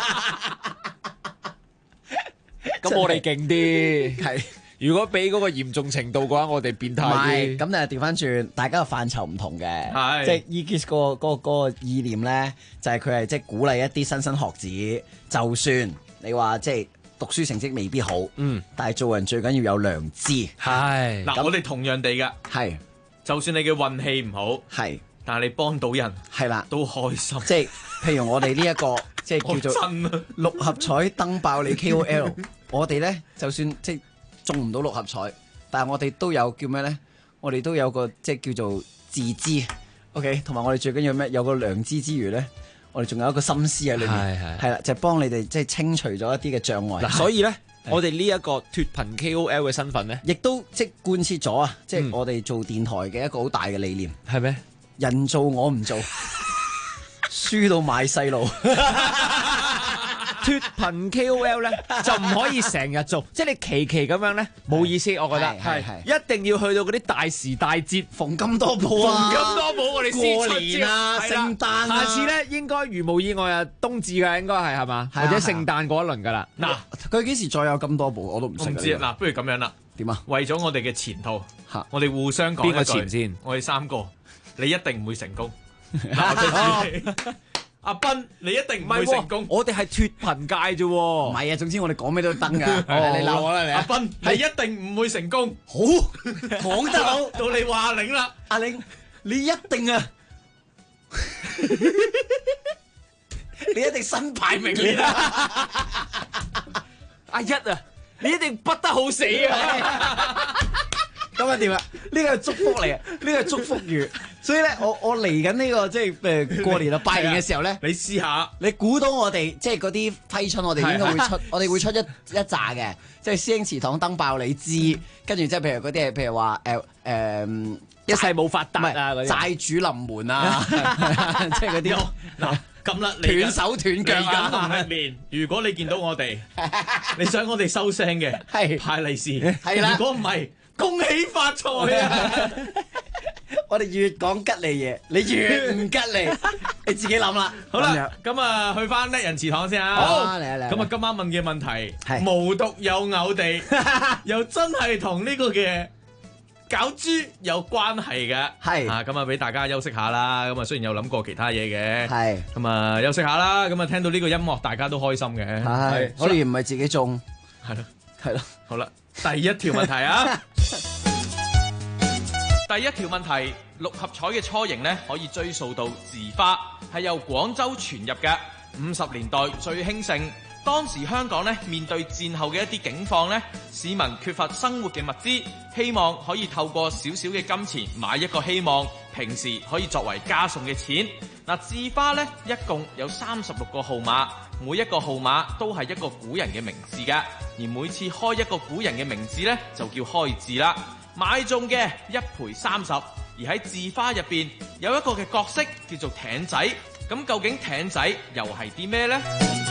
咁我哋勁啲，係。如果俾嗰個嚴重程度嘅話，我哋變態啲。 咁就調翻轉，大家嘅範疇唔同嘅， 係即係 E-Kiss 嗰個意念咧，就係佢係即係鼓勵一啲莘莘學子，就算你話即係讀書成績未必好，但係做人最緊要有良知。 係嗱，我哋同樣地㗎， 係就算你嘅運氣唔好， 係， 但係你幫到人， 係啦， 都開心。 即係譬如我哋呢一個即係叫做六合彩登爆你 KOL， 我哋咧就算即係中唔到六合彩，但係我哋都有叫咩咧？我哋都有個即係叫做自知 ，OK， 同埋我哋最緊要咩？有個良知之餘咧，我哋仲有一個心思喺裏面，係啦，就係幫你哋即係清除咗一啲嘅障礙。 嗱，所以咧，我哋呢一個脫貧 KOL 嘅身份咧， 亦都即係貫徹咗啊！即係我哋做電台嘅一個好大嘅理念， 係咩？ 人做我唔做，輸到買細路。 脫貧 KOL 咧就唔可以成日做，即係你期咁樣咧冇意思，我覺得係一定要去到嗰啲大時大節， 逢金多寶啊， 逢金多寶我哋先出招， 過年啊，聖誕啊， 下次咧應該如無意外啊，冬至㗎應該係嘛，或者聖誕嗰一輪㗎啦。 嗱，佢幾時再有金多寶我都唔識。 唔知嗱，不如咁樣啦。 點啊？ 為咗我哋嘅前途，我哋互相講邊個前先？ 我哋3個，你一定唔會成功。阿斌，你一定唔會成功。 我哋係脫貧界啫， 唔係啊。總之我哋講咩都得㗎。你鬧我啦，你。 阿斌，你一定唔會成功。 好，講得好。 到你話阿玲啦， 阿玲，你一定啊。 你一定新排名嚟啦。 阿一啊，你一定不得好死啊！ 咁啊點啊？呢個係祝福嚟啊！呢個係祝福語。所以咧，我嚟緊呢個即係過年啊拜年嘅時候咧， 你試下， 你估到我哋即係嗰啲揮春，我哋應該會出，我哋會出一紮嘅，即係師兄祠堂燈爆你知，跟住即係譬如嗰啲係譬如話一世冇發達啊嗰啲債主臨門啊，即係嗰啲嗱。咁啦， 斷手斷腳啊！ 農曆年，如果你見到我哋，你想我哋收聲嘅，係派利是，係啦。如果唔係，恭喜發財啊！ 我哋越講吉利嘢，你越唔吉利，你自己諗啦。 好啦，咁啊，去翻叻人祠堂先啊。 好，嚟啊嚟。 咁啊，今晚問嘅問題係無獨有偶地，又真係同呢個嘅搞豬有關係嘅，係啊，咁啊俾大家休息下啦。咁啊雖然有諗過其他嘢嘅，係咁啊休息下啦。咁啊聽到呢個音樂，大家都開心嘅。 係，雖然唔係自己種， 係咯， 係咯。 好啦，第一條問題啊，第一條問題，六合彩嘅雛形呢，可以追溯到字花，係由廣州傳入嘅，50年代最興盛。當時香港咧面對戰後嘅一啲境況咧，市民缺乏生活嘅物資，希望可以透過少少嘅金錢買一個希望，平時可以作為家送嘅錢。嗱，字花咧一共有36個號碼，每一個號碼都係一個古人嘅名字㗎，而每次開一個古人嘅名字咧就叫開字啦。買中嘅一賠30，而喺字花入邊有一個嘅角色叫做艇仔，咁究竟艇仔又係啲咩呢？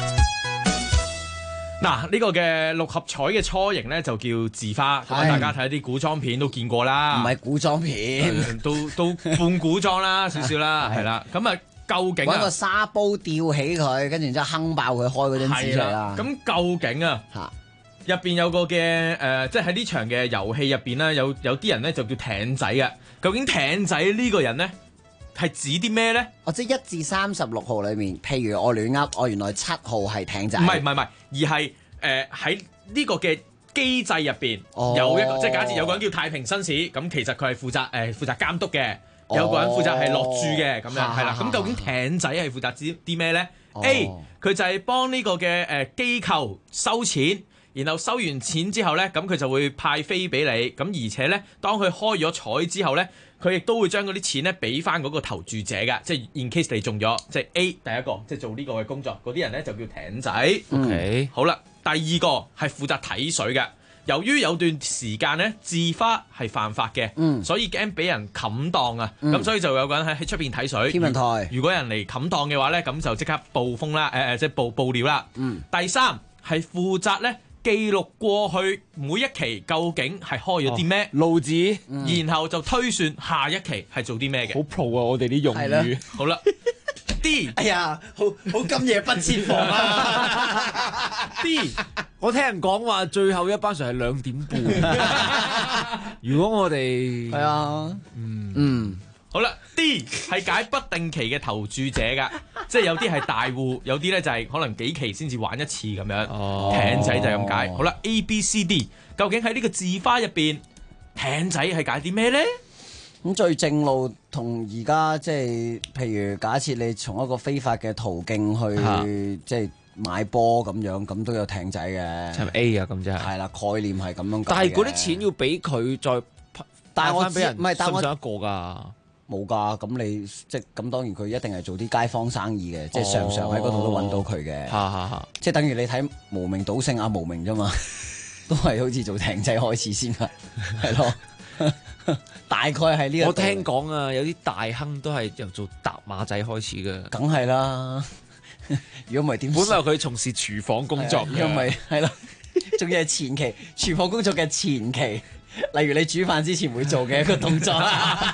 嗱，呢個嘅六合彩嘅雛形咧就叫字花，咁大家睇啲古裝片都見過啦。 唔係古裝片， 都半古裝啦，少少啦，係啦。咁啊，究竟揾個沙煲吊起佢，跟住然之後哼爆佢，開嗰張紙出嚟啦。 咁究竟啊，入邊有個嘅即係喺呢場嘅遊戲入邊咧，有啲人咧就叫艇仔嘅。究竟艇仔呢個人咧係指啲咩咧？ 即係1至36號裏面，譬如我亂噏，我原來7號係艇仔。 唔係，而係喺呢個嘅機制入邊有一個，即係假設有個人叫太平紳士，咁其實佢係負責監督嘅，有個人負責係落注嘅，咁樣係啦。咁究竟艇仔係負責啲咩咧？A 佢就係幫呢個嘅機構收錢。然後收完錢之後呢，咁佢就會派飛俾你，咁而且呢，當佢開咗彩之後呢，佢亦都會將嗰啲錢呢俾翻嗰個投注者㗎，即係 in case 你中咗，即係 A 第一個，即係做呢個嘅工作，嗰啲人呢就叫艇仔。OK，好啦，第二個係負責睇水嘅，由於有段時間呢，字花係犯法嘅，所以驚俾人冚檔啊，咁所以就有個人喺出邊睇水。天文台，如果有人嚟冚檔嘅話呢，咁就即刻報風啦，即係報料啦。第三係負責呢。記錄過去每一期究竟係開咗啲咩路子， 然後就推算下一期係做啲咩嘅。 好 pro 啊！我哋啲用語。 好啦 ，D， 哎呀，好今夜不設防啊 ！D， 我聽人講話最後一班船係2點半。如果我哋係啊， 好啦 ，D 係解不定期嘅投注者㗎，即係有啲係大戶，有啲咧就係可能幾期先至玩一次咁樣。艇仔就係咁解。好啦 ，A、B、C、D， 究竟喺呢個字花入邊，艇仔係解啲咩咧？ 咁最正路同而家即係，譬如假設你從一個非法嘅途徑去即係買波咁樣，咁都有艇仔嘅。 係咪 A 啊？咁即係。係啦，概念係咁樣。 但係嗰啲錢要俾佢再帶翻俾人， 唔係但我信唔信一個㗎？ 冇㗎，咁你即係咁當然佢一定係做啲街坊生意嘅，即係常喺嗰度都揾到佢嘅。即係等於你睇無名賭聖阿無名啫嘛，都係好似做艇仔開始先㗎，係咯。大概係呢個。 我聽講啊，有啲大亨都係由做搭馬仔開始嘅。 梗係啦，如果唔係點？ 本來佢從事廚房工作， 如果唔係係咯，仲要係前期廚房工作嘅前期，例如你煮飯之前會做嘅一個動作。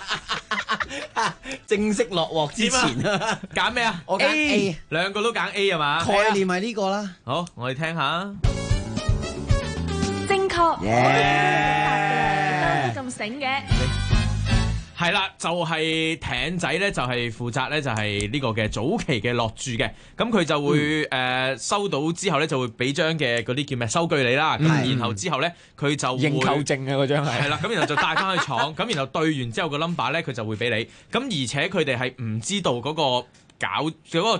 正式落鑊之前揀咩啊？ 我揀 A， 兩個都揀 A 係嘛？ 概念係呢個啦。 好，我哋聽下。 正確。 耶！ 都咁醒嘅。 係啦，就係艇仔咧，就係負責咧，就係呢個嘅早期嘅落注嘅。咁佢就會收到之後咧，就會俾張嘅嗰啲叫咩收據你啦。咁然後之後咧，佢就會認購證啊嗰張係。 係啦，咁然後就帶翻去廠，咁然後對完之後個 number 咧，佢就會俾你。咁而且佢哋係唔知道嗰個搞嗰個叫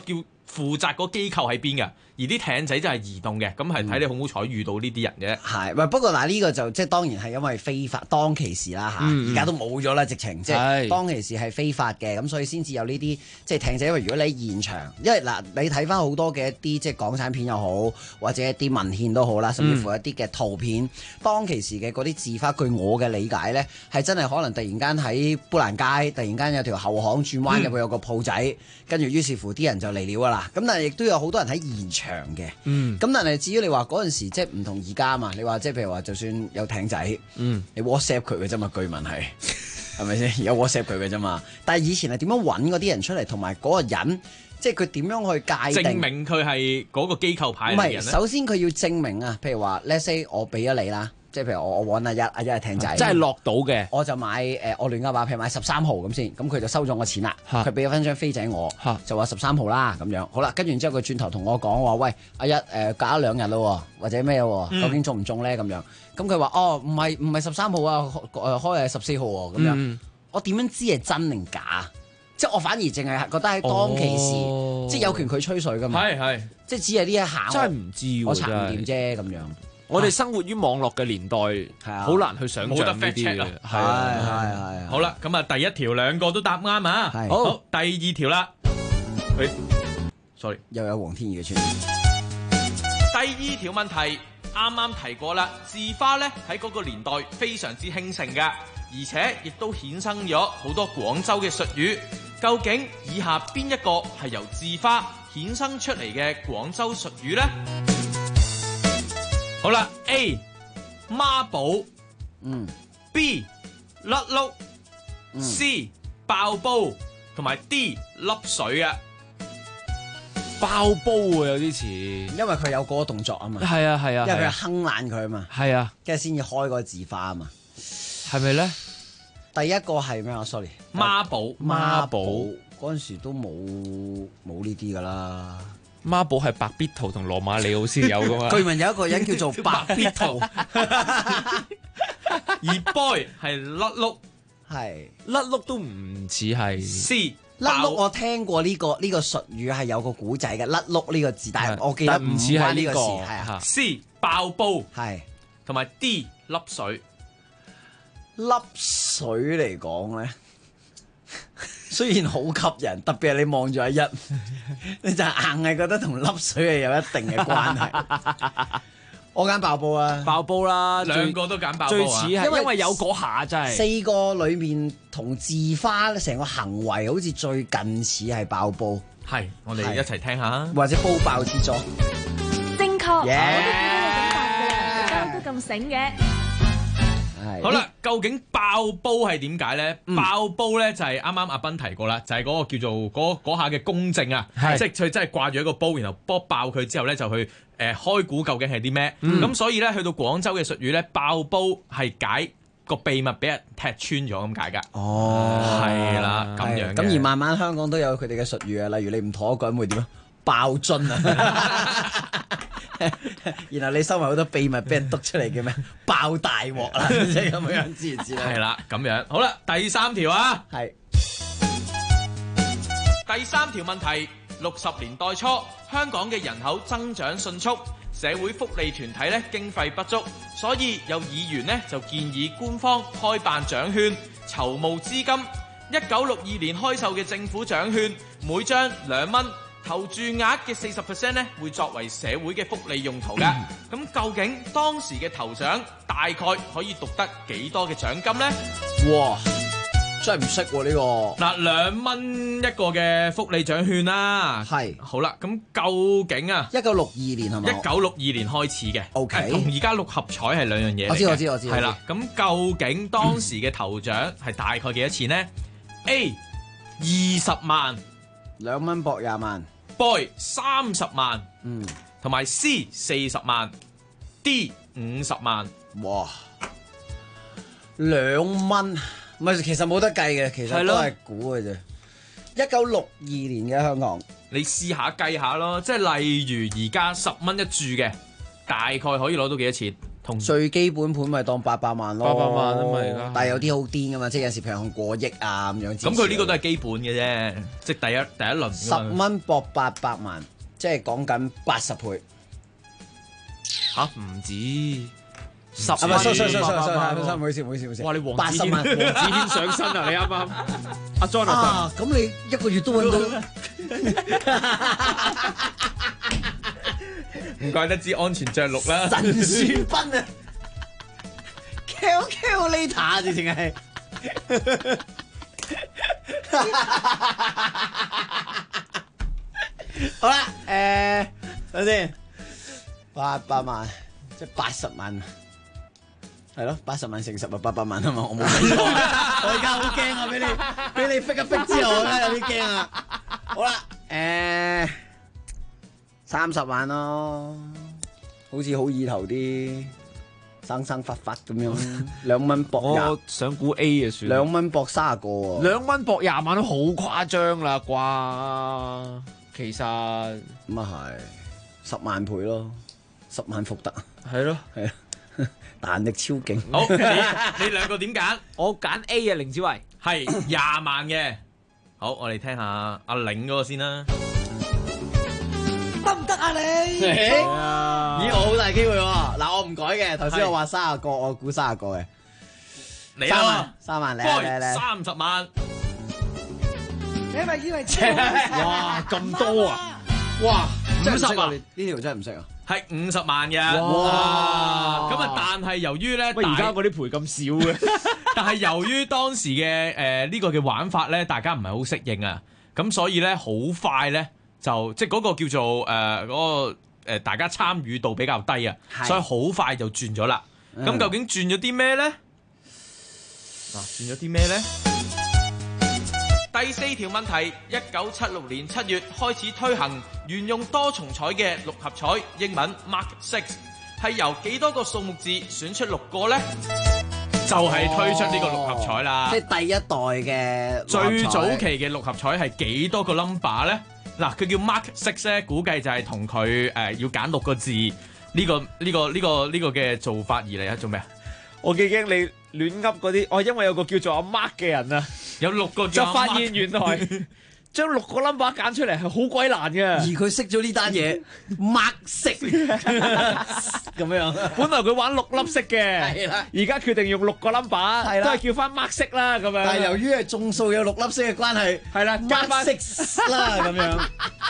負責嗰機構喺邊嘅，而啲艇仔就係移動嘅，咁係睇你好唔好彩遇到呢啲人嘅。 係，不過嗱呢個就即係當然係因為非法當其時啦嚇，而家都冇咗啦，直情即係當其時係非法嘅，咁所以先至有呢啲即係艇仔。因為如果你喺現場，因為嗱你睇翻好多嘅一啲即係港產片又好，或者一啲文獻都好啦，甚至乎一啲嘅圖片，當其時嘅嗰啲字花，據我嘅理解咧，係真係可能突然間喺砵蘭街，突然間有條後巷轉彎入去有個鋪仔，跟住於是乎啲人就嚟了㗎啦。咁但係亦都有好多人喺現場嘅。咁但係至於你話嗰陣時即係唔同而家啊嘛，你話即係譬如話就算有艇仔，你 WhatsApp 佢嘅啫嘛，據聞係咪先？有 WhatsApp 佢嘅啫嘛。但係以前係點樣揾嗰啲人出嚟，同埋嗰個人，即係佢點樣去界定？ 證明佢係嗰個機構派嚟嘅人咧？ 唔係，首先佢要證明啊，譬如話 let's say 我俾咗你啦。即係譬如我揾阿一係艇仔， 真係落到嘅， 我就買我亂噏話，譬如買13號咁先，咁佢就收咗我錢啦，佢俾咗翻張飛仔我，就話13號啦咁樣，好啦，跟住之後佢轉頭同我講話，喂阿一隔咗2日咯，或者咩喎，究竟中唔中咧咁樣？咁佢話哦唔係13號啊，開係14號喎咁樣，我點樣知係真定假？即係我反而淨係覺得喺當其時，即係有權佢吹水噶嘛， 係， 即係只係呢一下， 真係唔知喎， 我查唔掂啫咁樣。 我哋生活於網絡嘅年代，好難去想像呢啲嘅。 係。 好啦，咁啊，第一條兩個都答啱啊。好，第二條啦。sorry， 又有黃天宇嘅出現。 第二條問題啱啱提過啦，字花咧喺嗰個年代非常之興盛㗎，而且亦都衍生咗好多廣州嘅術語。究竟以下邊一個係由字花衍生出嚟嘅廣州術語呢？好啦 ，A 孖寶，B 甩碌，C 爆煲，同埋 D 粒水啊！ 爆煲喎有啲似， 因為佢有嗰個動作啊嘛。 係啊， 因為佢哼爛佢啊嘛。 係啊， 跟住先至開嗰個字花啊嘛。 係咪咧？ 第一個係咩啊 ？sorry， 孖寶嗰陣時都冇呢啲噶啦。 孖寶係白必圖同羅馬里奧先有噶嘛？ 據聞有一個人叫做白必圖， 而 boy 係甩碌， 係甩碌都唔似係 C 甩碌。我聽過呢個術語係有個古仔嘅甩碌呢個字，但係我記得唔似係呢個事，係啊。 C 爆煲係，同埋 D 粒水。 粒水嚟講咧，雖然好吸引，特別係你望住阿一，你就硬係覺得同粒水係有一定嘅關係。我揀爆煲啊， 爆煲啦， 兩個都揀爆煲啊。 最似係因為有嗰下真係。 4個裏面同字花成個行為好似最近似係爆煲。 係，我哋一齊聽下。 或者煲爆之作。 正確，我都估到你咁答㗎啦，你都咁醒嘅。 好啦，究竟爆煲係點解咧？爆煲咧就係啱啱阿斌提過啦，就係嗰個叫做嗰下嘅公正啊，即係佢真係掛住一個煲，然後卜爆佢之後咧就去開估究竟係啲咩？咁所以咧去到廣州嘅術語咧，爆煲係解個秘密俾人踢穿咗咁解㗎。哦，係啦，咁樣。 咁而慢慢香港都有佢哋嘅術語啊，例如你唔妥一個人會點啊？爆樽啊！然後你收埋好多秘密俾人督出嚟嘅咩？爆大鑊啦，即係咁樣知唔知咧？ 係啦，咁樣好啦，第三條啊， 係第三條問題。60年代初，香港嘅人口增長迅速，社會福利團體咧經費不足，所以有議員咧就建議官方開辦獎券，籌募資金。1962年開售嘅政府獎券，每張2蚊。投注額嘅40%咧，會作為社會嘅福利用途嘅。咁究竟當時嘅頭獎大概可以奪得幾多嘅獎金呢？ 哇！真係唔識喎呢個。 嗱，2蚊一個嘅福利獎券啦。係。好啦，咁究竟啊 ？1962年係咪 ？1962年開始嘅。OK。同而家6合彩係兩樣嘢嚟嘅。 我知。 係啦，咁究竟當時嘅頭獎係大概幾多錢呢？A 20萬 ，2蚊博20萬。 Boy 30萬，同埋 C 40萬 ，D 50萬。 哇，2蚊，唔係其實冇得計嘅，其實都係估嘅啫。1962年嘅香港， 你試下計下咯，即係例如而家10蚊一注嘅，大概可以攞到幾多錢？ 最基本盤咪當800萬咯 ，800萬啊嘛而家， 但係有啲好癲噶嘛，即係有時譬如過億啊咁樣。 咁佢呢個都係基本嘅啫，即係第一輪。 10蚊搏800萬，即係講緊80倍。 嚇唔止 10蚊，sorry，唔好意思。 哇！你 80萬， 黃子軒上身啊！你啱啱阿 Jonathan 啊，咁你一個月都揾到。 唔怪得知安全着陸啦， 神旋奔啊 ，calculator 直情係，好啦，等先，800萬即係80萬，係咯，80萬乘10咪800萬啊嘛，我冇計錯，我而家好驚啊，俾你逼一逼之後，我咧有啲驚啊，好啦，30萬咯，好似好意頭啲，生發咁樣，2蚊搏20， 我想估 A 啊算 ，2蚊搏30個喎 ，2蚊搏20萬都好誇張啦啩，其實咁啊係，10萬倍咯，10萬福特， 係咯， 係啊，彈力超勁。 好，你兩個點揀？ 我揀 A 啊，凌子維係20萬嘅。好，我哋聽下阿玲嗰個先啦。 得唔得啊你？ 咦，我好大機會喎！嗱，我唔改嘅，頭先我話30個，我估30個嘅。 你啦 ，3萬，嚟 30萬。 你咪以為哇咁多啊！哇 50萬，呢條真係唔識啊！ 係50萬嘅。 哇！ 咁啊，但係由於咧， 喂，而家嗰啲賠咁少嘅， 但係由於當時嘅呢個嘅玩法咧，大家唔係好適應啊，咁所以咧好快咧就即係嗰個叫做嗰個大家參與度比較低啊，所以好快就轉咗啦。咁究竟轉咗啲咩咧？嗱，轉咗啲咩咧？第4條問題，1976年7月開始推行沿用多重彩嘅六合彩，英文 Mark 6，係由幾多個數目字選出6個呢？就係推出呢個六合彩啦。 即係第一代嘅最早期嘅六合彩係幾多個 number 呢？嗱，佢叫 Mark 6咧，估計就係同佢要揀6個字呢個嘅做法而嚟啊！做咩啊？ 我幾驚你亂噏嗰啲，因為有個叫做阿 Mark 嘅人啊， 有6個就發現原來將6個 number 揀出嚟係好鬼難嘅， 而佢識咗呢單嘢，Mark 色咁樣。 本來佢玩6粒色嘅，而家決定用6個 number， 都係叫翻 Mark 色啦咁樣。 但係由於係眾數有6粒色嘅關係， 係啦 ，Mark 色啦咁樣。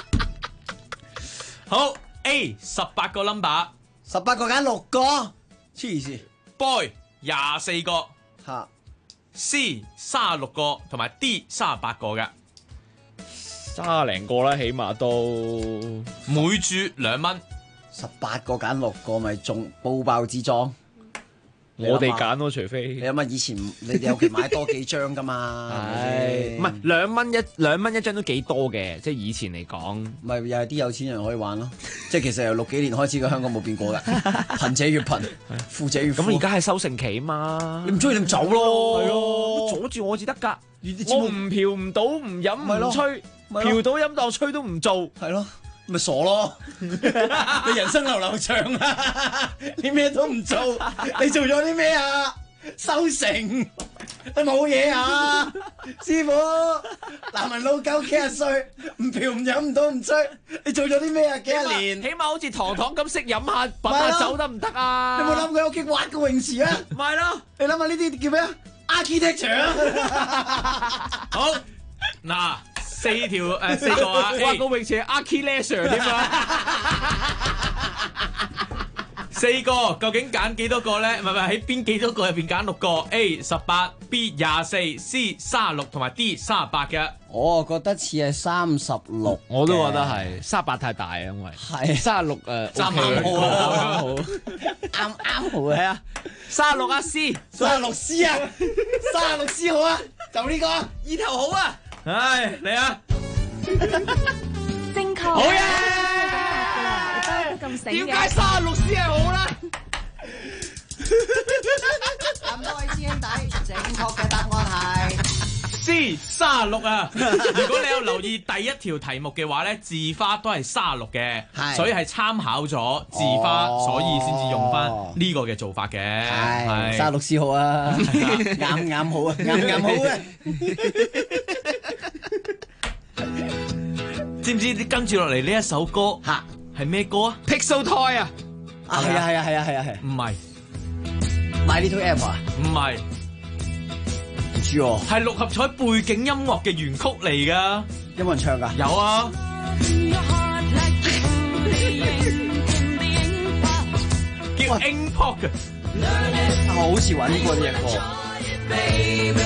好 A 18個 number，18 個揀6個，黐線。 Boy 24個， 嚇 C 36個，同埋 D 38個嘅 ，30零個啦，起碼都每注2蚊 ，18個揀6個咪中煲爆之裝。 我哋揀咯，除非你諗下以前你哋有期買多幾張噶嘛？ 係唔係2蚊一張都幾多嘅？即係以前嚟講， 咪又係啲有錢人可以玩咯。即係其實由60幾年開始嘅香港冇變過㗎，貧者越貧，富者越富。 咁而家係收成期嘛？ 你唔中意你唔走咯， 係咯，阻住我至得㗎。我唔嫖唔賭唔飲唔吹，嫖到飲到吹都唔做， 係咯。咪傻咯！你人生流流長啊！你咩都唔做，你做咗啲咩啊？收成都冇嘢啊！師傅，男人老狗幾十歲，唔嫖唔飲唔賭唔吹，你做咗啲咩啊？幾多年？ 起碼好似糖糖咁識飲下品下酒得唔得啊？ 你有冇諗過喺屋企挖個泳池啊？ 咪咯！ 你諗下呢啲叫咩啊 ？architecture 好嗱。4個啊！ 哇，個泳池係 Architecture 添啊 ！4個究竟揀幾多個咧？唔係喺邊幾多個入邊揀6個 ？A 18 B 24 C 36同埋 D 38嘅。 我覺得似係36， 我都覺得係38太大啊，因為係 36 啱好，啱好係啊 ！36啊 C，36 C 啊，36 C 好啊，就呢個意頭好啊！ 唉，嚟啊！ 正確， 好嘢！ 咁醒嘅。 點解36 C 係好啦？ 咁多位師兄弟，正確嘅答案係 C36啊！如果你有留意第一條題目嘅話咧，字花都係36嘅，所以係參考咗字花，所以先至用翻呢個嘅做法嘅。 係36試號啊，啱好啊，啱好啊！ 知唔知跟住落嚟呢一首歌係咩歌啊 ？Pixel Toy 啊！ 係， 唔係 My Little App 啊？ 唔係， 唔知喎， 係六合彩背景音樂嘅原曲嚟噶。 有冇人唱㗎？ 有啊。叫 Ink Pop 嘅， 我好似揾過呢隻歌。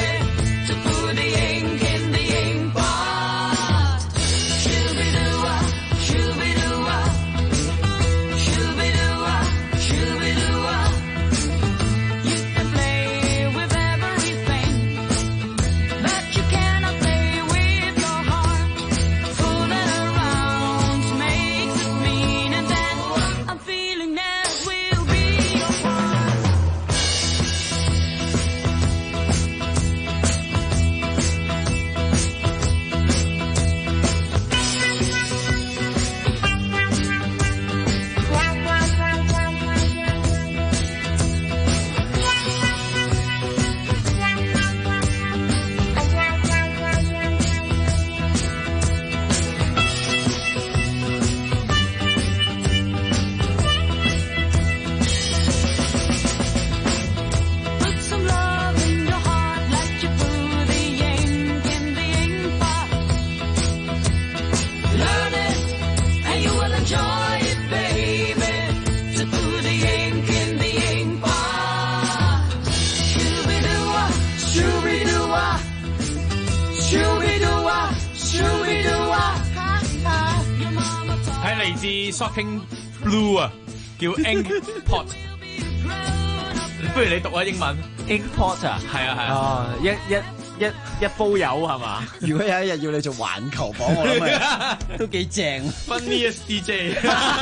Shocking Blue 啊，叫 Ink Pot。不如你讀下英文 Ink Pot 啊？ 係啊， 一煲油係嘛？ 如果有一日要你做環球榜，我諗係都幾正。 Funniest DJ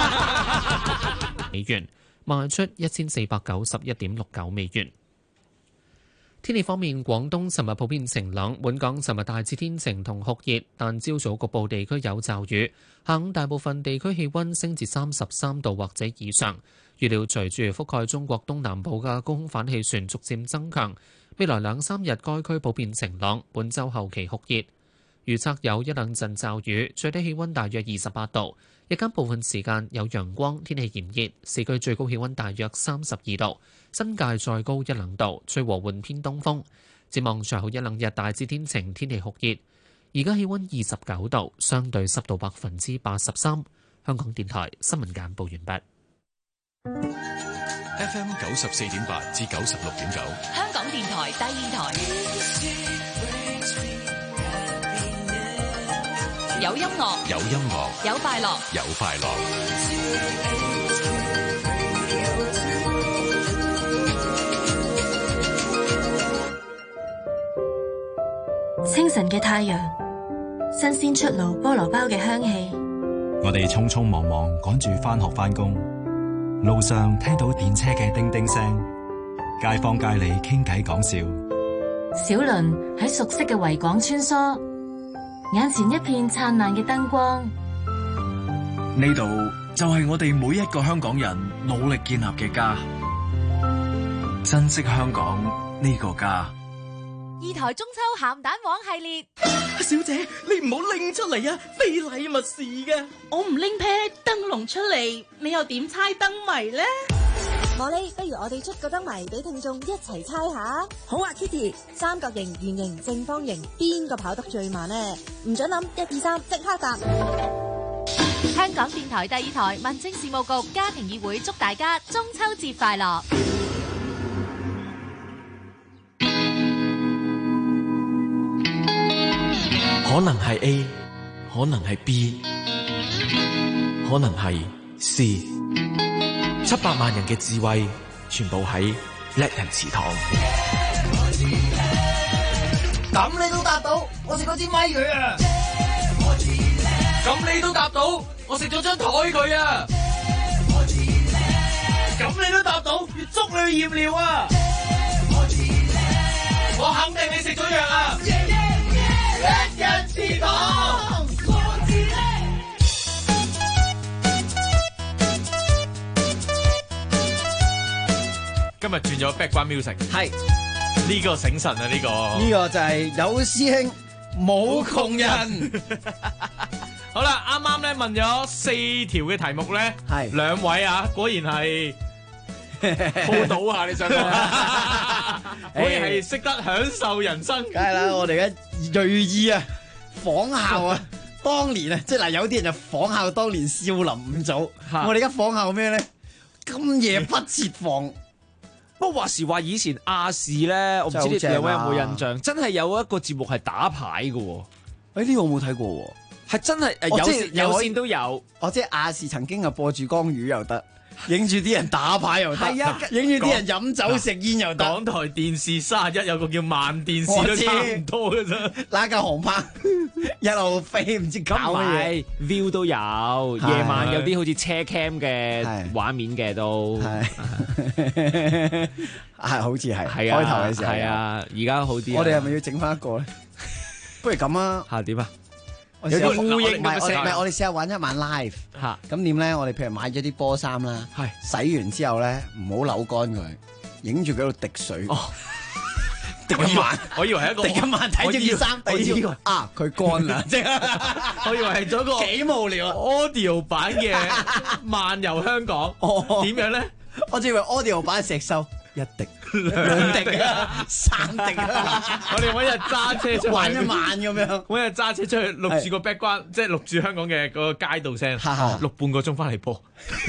美元賣出1491.69美元。天氣方面，廣東尋日普遍晴朗，本港尋日大致天晴同酷熱，但朝早局部地區有驟雨。下午大部分地區氣溫升至33度或者以上。預料隨住覆蓋中國東南部嘅高空反氣旋逐漸增強，未來2-3日該區普遍晴朗，本週後期酷熱。預測有一兩陣驟雨，最低氣溫大約28度，日間部分時間有陽光，天氣炎熱，市區最高氣溫大約32度，新界再高一兩度，吹和緩偏東風。展望隨後一兩日大致天晴，天氣酷熱。而家氣溫29度，相對濕度83%。香港電台新聞簡報完畢。 FM 94.8至96.9， 香港電台第二台。有音樂， 有音樂， 有快樂， 有快樂。 清晨嘅太陽，新鮮出爐菠蘿包嘅香氣。 我哋匆匆忙忙趕住返學返工，路上聽到電車嘅叮叮聲，街坊街里傾偈講笑。 小輪喺熟悉嘅維港穿梭，眼前一片燦爛嘅燈光。 呢度就係我哋每一個香港人努力建立嘅家，珍惜香港呢個家。 二台中秋鹹蛋黃系列， 小姐你唔好拎出嚟啊，非禮勿視嘅。 我唔拎啤燈籠出嚟，你又點猜燈謎呢？ 茉莉，不如我哋出個燈謎俾聽眾一齊猜下。 好啊 ，Kitty， 三角形、圓形、正方形，邊個跑得最慢呢？唔准諗，1、2、3，即刻答。 香港電台第二台民政事務局家庭議會祝大家中秋節快樂。 可能係 A， 可能係 B， 可能係 C。700萬人嘅智慧，全部喺叻人祠堂。 咁你都答到，我食嗰支咪佢啊！ 咁你都答到，我食咗張台佢啊！ 咁你都答到，要捉你去驗尿啊！我肯定你食咗藥啊！ 講，我自叻。 今日轉咗 background music， 係呢個醒神啊！呢個就係有師兄冇窮人。 好啦，啱啱咧問咗4條嘅題目咧， 係 2位啊，果然係鋪到啊！你想講，果然係識得享受人生。 梗係啦，我哋嘅銳意啊，仿效啊，當年啊，即係嗱，有啲人就仿效當年少林五祖，我哋而家仿效咩咧？今夜不設防。 不過話時話以前亞視咧，我唔知你兩位有冇印象，真係有一個節目係打牌嘅喎。 呢個我冇睇過喎， 係真係有線都有。 即係亞視曾經播住江魚又得，影住啲人打牌又得， 係啊， 影住啲人飲酒食煙又得。 港台電視31有個叫慢電視都差唔多嘅啫， 拉架航拍一路飛，唔知搞乜嘢。 view 都有，夜晚有啲好似車 cam 嘅畫面嘅都係好似係開頭嘅時候。 係啊，而家好啲。 我哋係咪要整翻一個咧？不如咁啊！ 嚇點啊？ 有啲呼應咁嘅聲。唔係，我哋試下玩一晚 live 嚇。 咁點咧？我哋譬如買咗啲波衫啦，洗完之後咧唔好扭乾佢，影住佢喺度滴水。滴一晚， 我以為係一個滴一晚睇住件衫，第二朝佢乾啦。 我以為係咗個幾無聊啊 audio 版嘅漫遊香港。點樣咧？ 我仲以為 audio 版石修1滴、2滴啊、3滴啊。 我哋揾日揸車出去玩一晚咁樣， 揾日揸車出去錄住個 background，即係錄住香港嘅嗰個街道聲，錄半個鐘翻嚟播。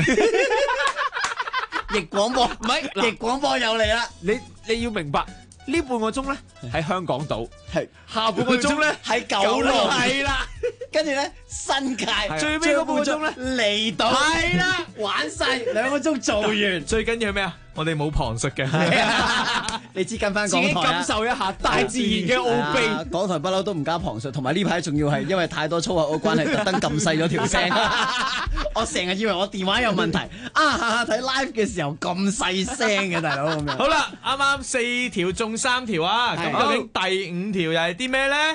逆廣播唔係逆廣播又嚟啦！ 你要明白。呢半個鐘咧喺香港島， 係下半個鐘咧喺九龍， 係啦， 跟住咧新界， 最尾嗰半個鐘咧離島，係啦，玩晒2個鐘做完， 最緊要係咩啊？我哋冇旁述嘅， 你知跟翻港台自己感受一下大自然嘅奧秘。 港台不嬲都唔加旁述，同埋呢排仲要係因為太多粗口嘅關係，特登撳細咗條聲。我成日以為我電話有問題啊！睇 live 嘅時候咁細聲嘅大佬咁樣。 好啦，啱啱4條中3條啊！咁究竟第5條又係啲咩咧？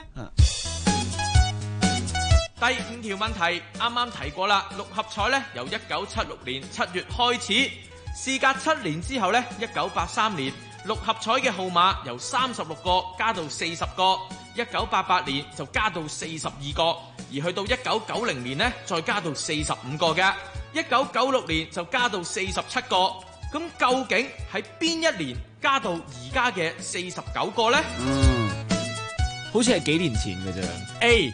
第5條問題啱啱提過啦，六合彩咧由1976年7月開始，事隔7年之後咧，1983年六合彩嘅號碼由36個加到40個，1988年就加到42個，而去到1990年呢，再加到45個嘅，1996年就加到47個。咁究竟喺邊一年加到而家嘅49個呢？ 好似係幾年前嘅啫。 A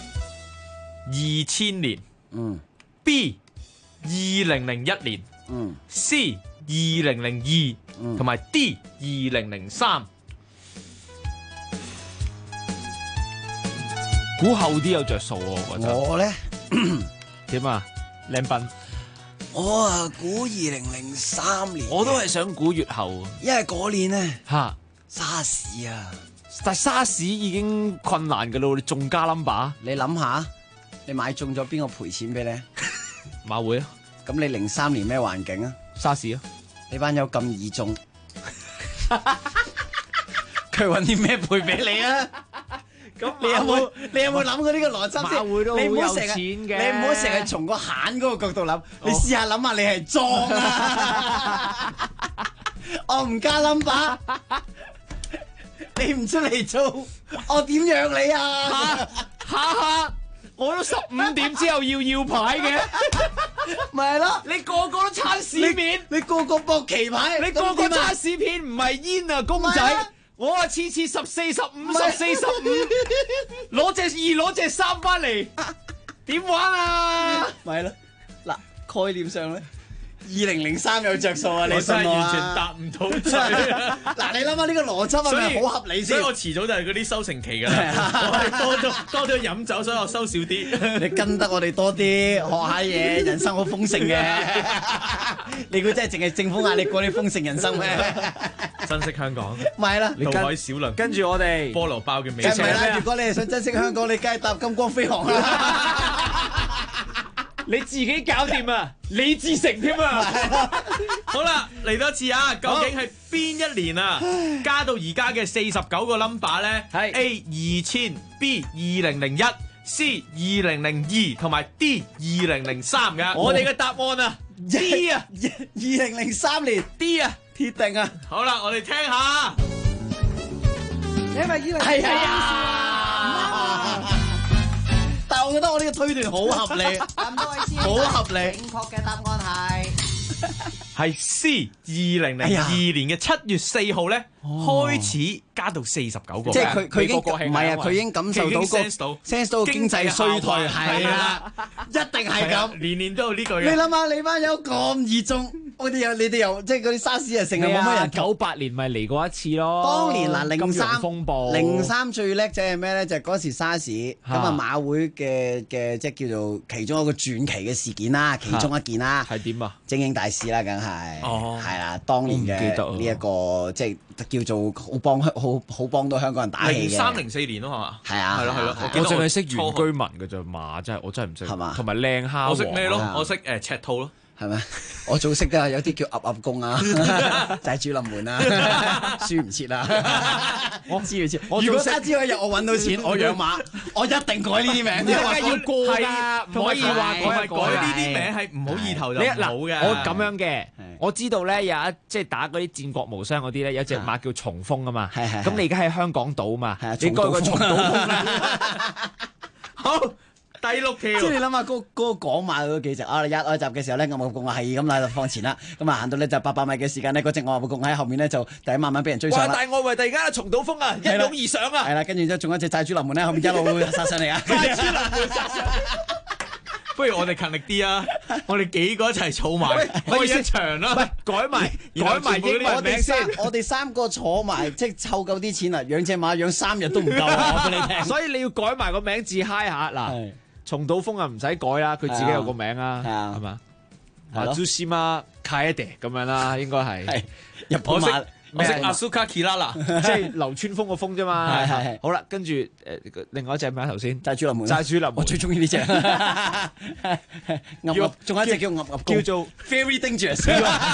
2000年，B 2001年，C 2002同埋 D 2003。 估後啲有着數喎，我覺得。 我咧點啊？靚斌， 我啊估2003年， 我都係想估越後， 因為嗰年咧沙士啊， 但沙士已經困難㗎咯，你仲加 number？ 你諗下，你買中咗邊個賠錢俾你？ 馬會啊！ 咁你03年咩環境啊？ 沙士啊！ 你班友咁易中，佢揾啲咩賠俾你啊？咁你有冇諗過呢個邏輯先？ 馬會都好有錢嘅， 你唔好成日從個閒嗰個角度諗，你試下諗下你係裝啊！我唔加 number， 你唔出嚟做，我點養你啊？ 下我都15點之後要牌嘅， 咪係咯？ 你個個都撐市面， 你個個搏旗牌， 你個個撐市片唔係煙啊公仔。我啊次次14、15、14、15，攞隻2攞隻3翻嚟，點玩啊？ 咪係咯，嗱概念上咧，2003有着數啊！你真係完全答唔到嘴。 嗱，你諗下呢個邏輯係咪好合理先？ 所以我遲早就係嗰啲收成期㗎啦。我係多咗飲酒，所以我收少啲。 你跟得我哋多啲，學下嘢，人生好豐盛嘅。你估真係淨係政府壓力過你豐盛人生咩？ 珍惜香港， 咪係啦， 渡海小輪， 跟住我哋菠蘿包嘅美食。 梗係啦，如果你係想珍惜香港，你梗係搭金光飛航啦。 你自己搞掂啊，李志成添啊。 好啦，嚟多次啊，究竟係邊一年啊？加到而家嘅49個 number 咧？係 A 2000，B 2001 C 2002同埋 D 2003嘅。 我哋嘅答案啊 D 啊 2003年 D 啊， 鐵定啊！ 好啦，我哋聽下。 因為係啊，但係我覺得我呢個推斷好合理， 咁多位師好合理。 正確嘅答案係 C 2002年嘅7月4號咧，開始加到49個。 即係佢已經美國國慶唔係啊，佢已經感受到個 sense 到經濟衰退，係啦，一定係咁， 年年都有呢句嘅。 你諗下，你班友咁熱衷，你哋又即係嗰啲沙士啊，成日冇乜人。 98年咪嚟過一次咯。 當年嗱 03風暴 03最叻仔係咩咧？就係嗰時沙士咁啊，馬會嘅即係叫做其中一個傳奇嘅事件啦，其中一件啦。 係點啊？ 精英大使啦，梗係係啦，當年嘅呢一個即係叫做好幫到香港人打氣嘅。 0304年咯，係嘛？ 係啊， 係咯係咯。 我淨係識原居民嘅啫嘛，我真係唔識。係嘛？同埋靚蝦。 我識咩咯？我識赤兔咯。 係咪？我仲識㗎，有啲叫噏噏公啊，就係主臨門啊，輸唔切啊！我知唔知？如果他朝一日我揾到錢，我養馬，我一定改呢啲名， 因為要過㗎，唔可以話改呢啲名係唔好意頭就唔好嘅。 我咁樣嘅，我知道咧有一即係打嗰啲戰國無雙嗰啲咧，有隻馬叫松風啊嘛。咁你而家喺香港島嘛？你改個松島風啦。 好。第6條， 即係你諗下嗰個港馬嗰幾隻啊！一開閘嘅時候咧，鴨毛公啊係咁啦，就放前啦。咁啊行到咧就800米嘅時間咧，嗰隻鴨毛公喺後面咧就第一慢慢俾人追上啦。 但係外圍突然間重島風啊，一擁而上啊！ 係啦，跟住之後仲有一隻債主臨門咧，後面一路殺上嚟啊！ 債主臨門殺上嚟。 不如我哋勤力啲啊！我哋幾個一齊儲埋開一場啦。 改埋英文名先。 我哋3個坐埋，即係湊夠啲錢啊！養隻馬養3日都唔夠啊！我俾你聽。 所以你要改埋個名字嗨下嗱。松島風啊唔使改啦，佢自己有個名啊，係嘛？阿朱斯馬卡耶德咁樣啦，應該係。 日本馬我識阿蘇卡奇拉啦， 即係流川楓個風啫嘛。係。好啦，跟住另外一隻咩頭先？ 債主臨門。我最中意呢隻。仲有一隻叫叫做 Very Dangerous。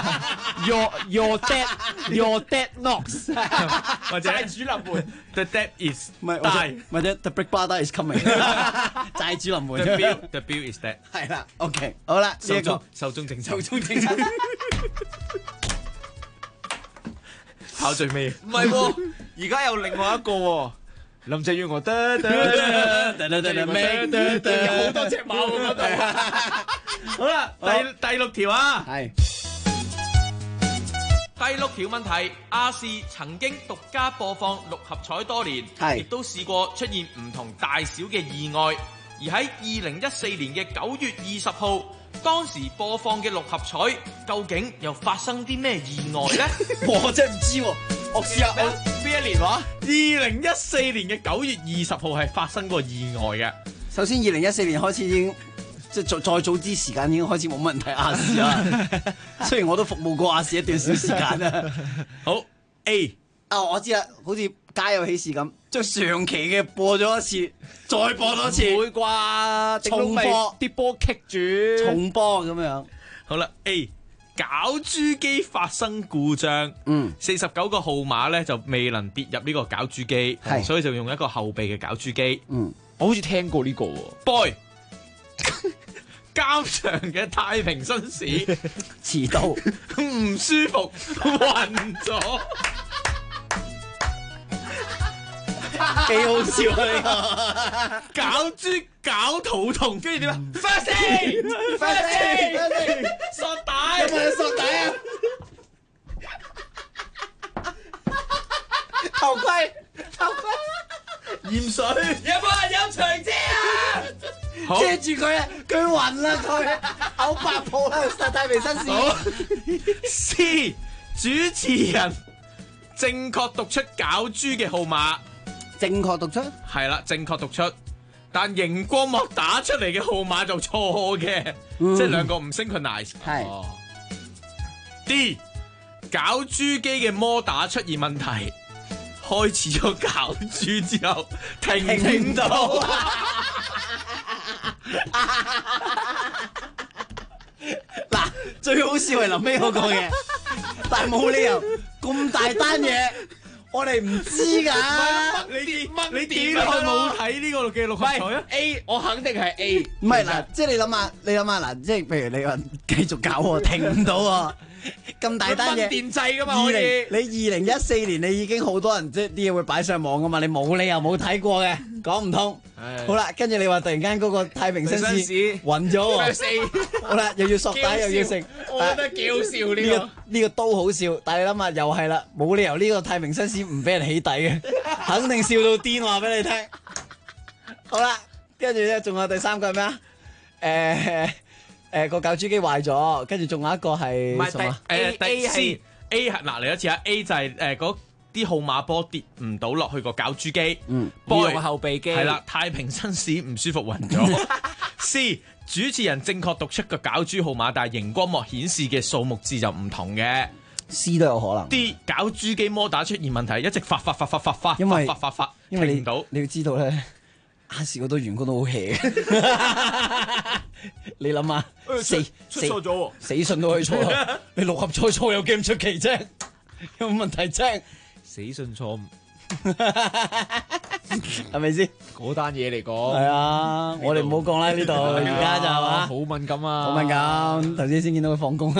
Your dad knocks， 或者債主臨門 The dad is 或者 The Big Brother is coming。債主臨門。 The bill is dead。 係啦 ，OK， 好啦，呢一個壽終正寢。 壽終正寢。 考最尾， 唔係喎，而家有另外一個喎，林鄭月娥有好多隻馬喎嗰度。 好啦，第6條啊， 係第6條問題，亞視曾經獨家播放六合彩多年，亦都試過出現唔同大小嘅意外，而喺2014年嘅9月20號。當時播放嘅六合彩究竟又發生啲咩意外咧？ 我真係唔知喎，我試下邊一年話？2014年嘅9月20號係發生過意外嘅。 首先2014年開始已經即係再早啲時間已經開始冇乜人睇亞視啦。雖然我都服務過亞視一段小時間啦。 好 A 啊，我知啦，好似家有喜事咁，將上期嘅播咗一次，再播多次。 唔會啩？ 重播啲波棘住， 重播咁樣。 好啦 A 攪珠機發生故障，49個號碼咧就未能跌入呢個攪珠機，所以就用一個後備嘅攪珠機。 我好似聽過呢個喎。 Boy 監場嘅太平紳士遲到， 唔舒服，暈咗。 幾好笑啊！呢個攪珠搞肚痛，跟住點啊 ？First， 索帶， 有冇索帶啊？頭盔， 鹽水， 有冇人有長遮啊？遮住佢啊！佢暈啦，佢口白泡啦，實太平紳士。 C 主持人正確讀出攪珠嘅號碼。 正確讀出係啦，正確讀出，但熒光幕打出嚟嘅號碼就錯嘅，即係兩個唔 synchronize。 係。 D 攪珠機嘅摩打出現問題，開始咗攪珠之後停唔到。 嗱，最好笑係臨尾嗰個嘅，但係冇理由咁大單嘢。 我哋唔知㗎。 你點解冇睇呢個嘅六合彩啊 ？A 我肯定係 A。 唔係嗱，即係你諗下嗱，即係譬如你話繼續搞我停唔到喎，咁大單嘢電掣㗎嘛可以。 你2014年你已經好多人即係啲嘢會擺上網㗎嘛，你冇理由冇睇過嘅，講唔通。好啦，跟住你話突然間嗰個太平紳士暈咗喎，好啦，又要索帶又要食， 我覺得幾好笑呢個都好笑，但係你諗下又係啦，冇理由呢個太平紳士唔俾人起底嘅，肯定笑到癲話俾你聽。好啦，跟住咧仲有第三個係咩啊？個攪珠機壞咗，跟住仲有一個係什麼 ？A 係 A 係嗱嚟一次啊 A 就係嗰啲號碼波跌唔到落去個攪珠機， 要用後備機係啦，太平紳士唔舒服暈咗。C 主持人正確讀出個攪珠號碼，但係熒光幕顯示嘅數目字就唔同嘅。 C 都有可能。 D 攪珠機摩打出現問題，一直發， 因為停唔到。 你要知道咧，亞視好多員工都好 hea 你諗下， 出錯咗喎， 死信都可以錯，你六合彩錯有幾咁出奇啫？有冇問題啫？ 死信錯誤係咪先？ 嗰單嘢嚟講係啊，我哋唔好講啦呢度，而家就係嘛， 好敏感啊， 好敏感。頭先先見到佢放工，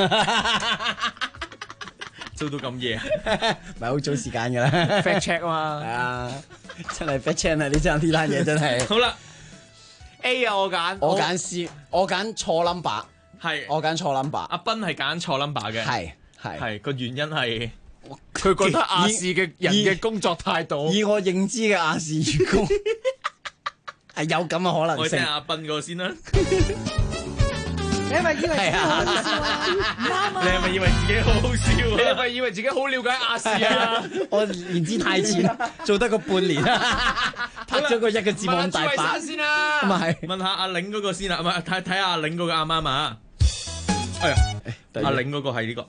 做到咁夜， 唔係好早時間㗎啦。 fact check 啊嘛， 係啊，真係 fact check 啊！你真係呢單嘢真係。 好啦 ，A 啊我揀 C， 我揀錯 number， 係我揀錯 number。 阿斌係揀錯 number 嘅，係個原因係。 佢覺得亞視嘅人嘅工作態度， 以我認知嘅亞視員工係有咁嘅可能性。 我聽阿斌嗰個先啦。 你係咪以為自己好好笑啊？唔啱啊！ 你係咪以為自己好好笑啊？ 你係咪以為自己好了解亞視啊？ 我年資太淺，做得個半年，拍咗個1個字幕咁大把。 先啦， 咁啊係。 問下阿玲嗰個先啦，唔係睇下阿玲嗰個啱唔啱啊？哎呀，阿玲嗰個係呢個。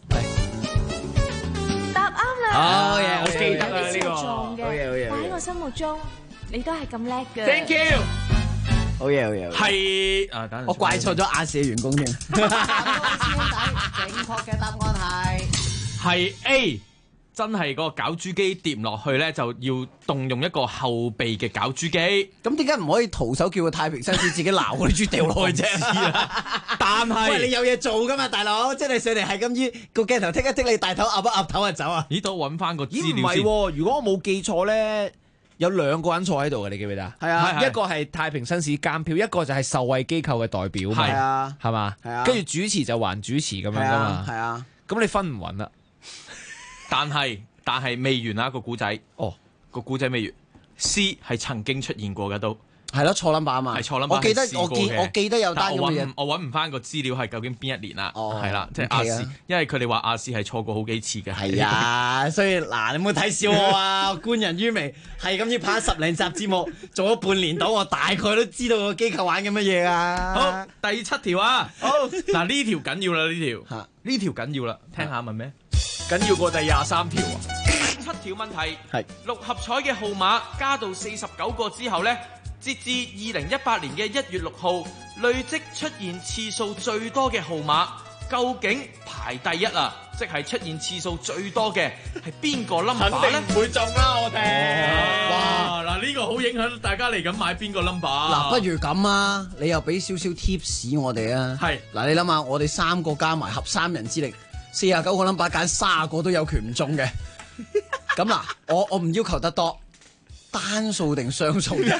好嘢，我記得啦呢個， 好嘢，但喺我心目中，你都係咁叻嘅。 Thank you， 好嘢， 係啊，等陣我怪錯咗亞視嘅員工添。 正確嘅答案係 A， 真係個攪珠機跌唔落去咧，就要動用一個後備嘅攪珠機。 咁點解唔可以徒手叫個太平紳士自己撈嗰啲豬掉落去啫？ 但係喂，你有嘢做噶嘛，大佬？即係你上嚟係咁依個鏡頭剔一剔你大頭岌一岌頭就走啊？ 咦，到揾翻個資唔料先。 係，如果我冇記錯咧，有兩個人坐喺度嘅，你記唔記得？ 係啊， 一個係太平紳士監票，一個就係受惠機構嘅代表嘛。 係啊， 係嘛？ 係啊。 跟住主持就還主持咁樣噶嘛。 係啊。 咁你分唔勻啦？ 但係未完啊個古仔。 哦， 個古仔未完。C 係曾經出現過嘅都。 係咯，錯 number 啊嘛。 係錯 number。 我記得有單咁嘅嘢。 我揾唔翻個資料係究竟邊一年啦。係啦，即係亞視，因為佢哋話亞視係錯過好幾次嘅。 係啊，所以嗱，你唔好睇笑我啊！觀人於微，係咁要拍10零集節目，做咗半年到，我大概都知道個機構玩緊乜嘢啊！ 好，第7條啊！好，嗱呢條緊要啦，呢條緊要啦，聽下問咩？ 緊要過第23條啊 ！7條問題係六合彩嘅號碼加到49個之後呢，截至2018年嘅1月6號，累積出現次數最多嘅號碼，究竟排第一啊？即係出現次數最多嘅係邊個 number 咧？ 肯定唔會中啦，我哋。 哇！嗱呢個好影響大家嚟緊買邊個 number。 嗱，不如咁啊，你又俾少少 tips 我哋啊。 係嗱，你諗下，我哋3個加埋合3人之力，49個 number 揀30個都有權唔中嘅。咁嗱，我唔要求得多，單數定雙數啫？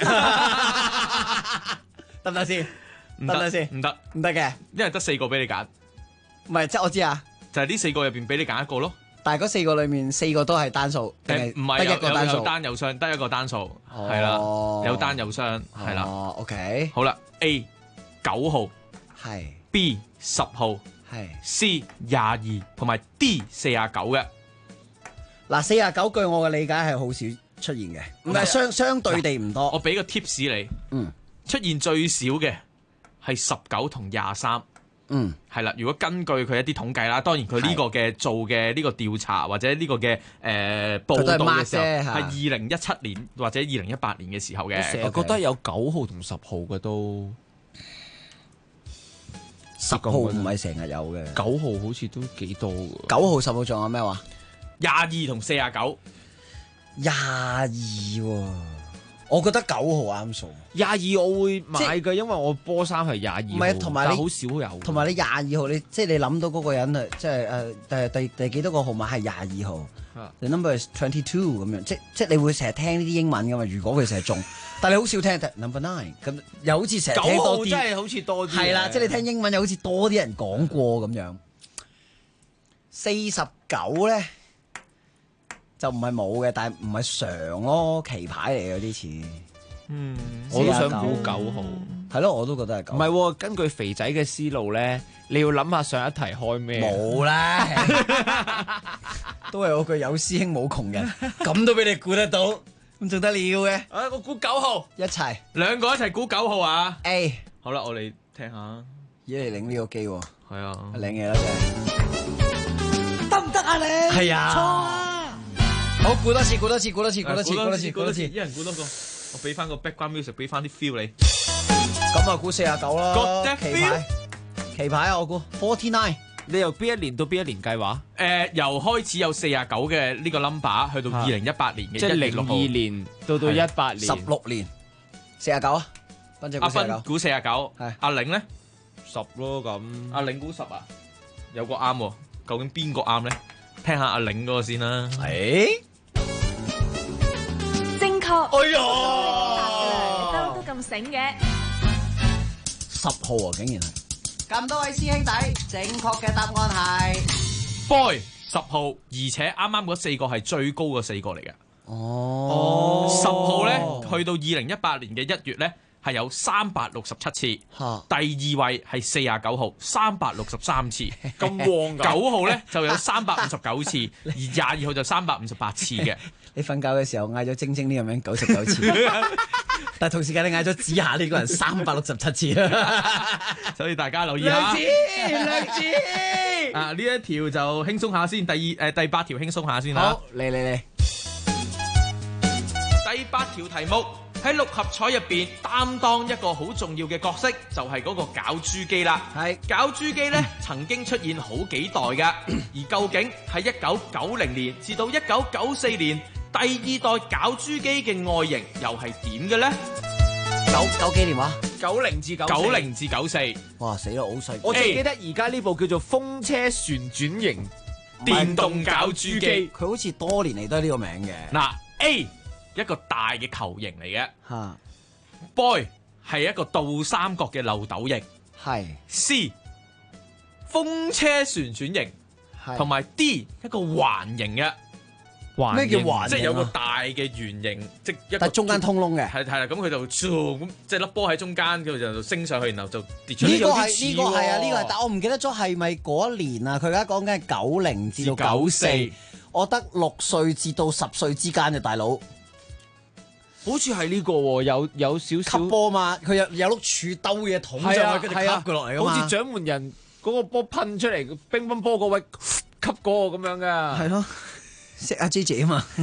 得唔得先？ 唔得先？唔得， 唔得嘅， 因為得4個俾你揀。 唔係，即係我知啊， 就係呢4個入邊俾你揀一個咯。 但係嗰4個裏面4個都係單數，定係唔係得一個單數？ 有單有雙，得一個單數，係啦，有單有雙，係啦。 OK， 好啦 ，A 9號係 ，B 10號係 ，C 22同埋 D 49嘅。 嗱，49據我嘅理解係好少出現嘅，唔係相對地唔多。 我俾個 tips 你，出現最少嘅係19同23。係啦，如果根據佢一啲統計啦，當然佢呢個嘅做嘅呢個調查或者呢個嘅報道嘅時候係2017年或者2018年嘅時候嘅。 成日覺得有9號同10號嘅都 10號唔係成日有嘅 ，9號好似都幾多嘅。 9號10號仲有咩話？ 22同49。 22喎，我覺得9號啱數。 22我會買嘅，因為我波衫係22號， 唔係同埋你好少有。 同埋你22號，你諗到嗰個人啊，即係第幾多個號碼係22號？The number is 22咁樣，即你會成日聽呢啲英文噶嘛？如果佢成日中，但係你好少聽 number 9咁，又好似成日聽多啲。 9號真係好似多啲。 係啦，即係你聽英文又好似多啲人講過咁樣。49咧就唔係冇嘅，但係唔係常咯，棋牌嚟嘅啲似。 我都想估9號。 係咯，我都覺得係9。 唔係喎，根據肥仔嘅思路咧，你要諗下上一題開咩？ 冇啦，都係我句有師兄冇窮人，咁都俾你估得到，咁仲得了嘅？ 我估9號， 一齊兩個一齊估9號啊 ！A， 好啦，我哋聽下。 咦，你領呢個機喎？ 係啊， 領嘢啦，真係。 得唔得啊你？ 係啊。 錯啊！ 好，估多次，一人估多個。我俾翻個 background music， 俾翻啲 feel 你。 咁啊，估49啦。 Got that feel？ 棋牌啊，我估49。 你由邊一年到邊一年計劃？ 由開始有49嘅呢個 number， 去到2018年嘅即係02年到18年 ，16年49啊。 阿斌估49， 係阿玲咧 10咯咁。 阿玲估10啊，有個啱喎，究竟邊個啱咧？聽下阿玲嗰個先啦。 正確。 哎呀， 都咁醒嘅。 10號啊，竟然係。咁多位師兄弟，正確嘅答案係 Boy 10號，而且啱啱嗰4個係最高嘅4個嚟嘅。 哦 ，10號咧，去到2018年嘅1月咧，係有367次，第2位係49號363次， 咁旺㗎。 9號咧就有359次，而22號就358次嘅。 你瞓覺嘅時候嗌咗晶晶呢個名99次，但係同時間你嗌咗子夏呢個人367次， 所以大家留意下。 梁子啊，呢一條就輕鬆下先，第8條輕鬆下先啦。 好，嚟。 第8條題目喺6合彩入邊擔當一個好重要嘅角色，就係嗰個攪珠機啦。係攪珠機咧，曾經出現好幾代㗎，而究竟喺1990年至到1994年，第2代攪珠機嘅外形又係點嘅咧 ？9幾年話 ？90至 94。 哇，死啦，好細。 我最記得而家呢部叫做風車旋轉型電動攪珠機， 佢好似多年嚟都係呢個名嘅。 嗱 A。一個大嘅球形嚟嘅， 嚇 ，Boy 係一個倒三角嘅漏斗形， 係 C 風車旋轉型，同埋 D 一個環形嘅。 咩叫環形啊？ 即係有個大嘅圓形，即係一個但中間通窿嘅。 係啦，咁佢就咁即係粒波喺中間，佢就升上去，然後就跌出嚟。 呢個係啊，呢個係，但我唔記得咗係咪嗰一年啊？佢而家講緊係90至到94，我得6歲至到10歲之間嘅大佬。 好似係呢個喎，有少少吸波嘛，佢有碌柱兜嘢捅上去，跟住吸佢落嚟㗎嘛。 好似掌門人嗰個波噴出嚟，乒乓波嗰位吸嗰個咁樣㗎。 係咯，識阿 J 姐啊嘛。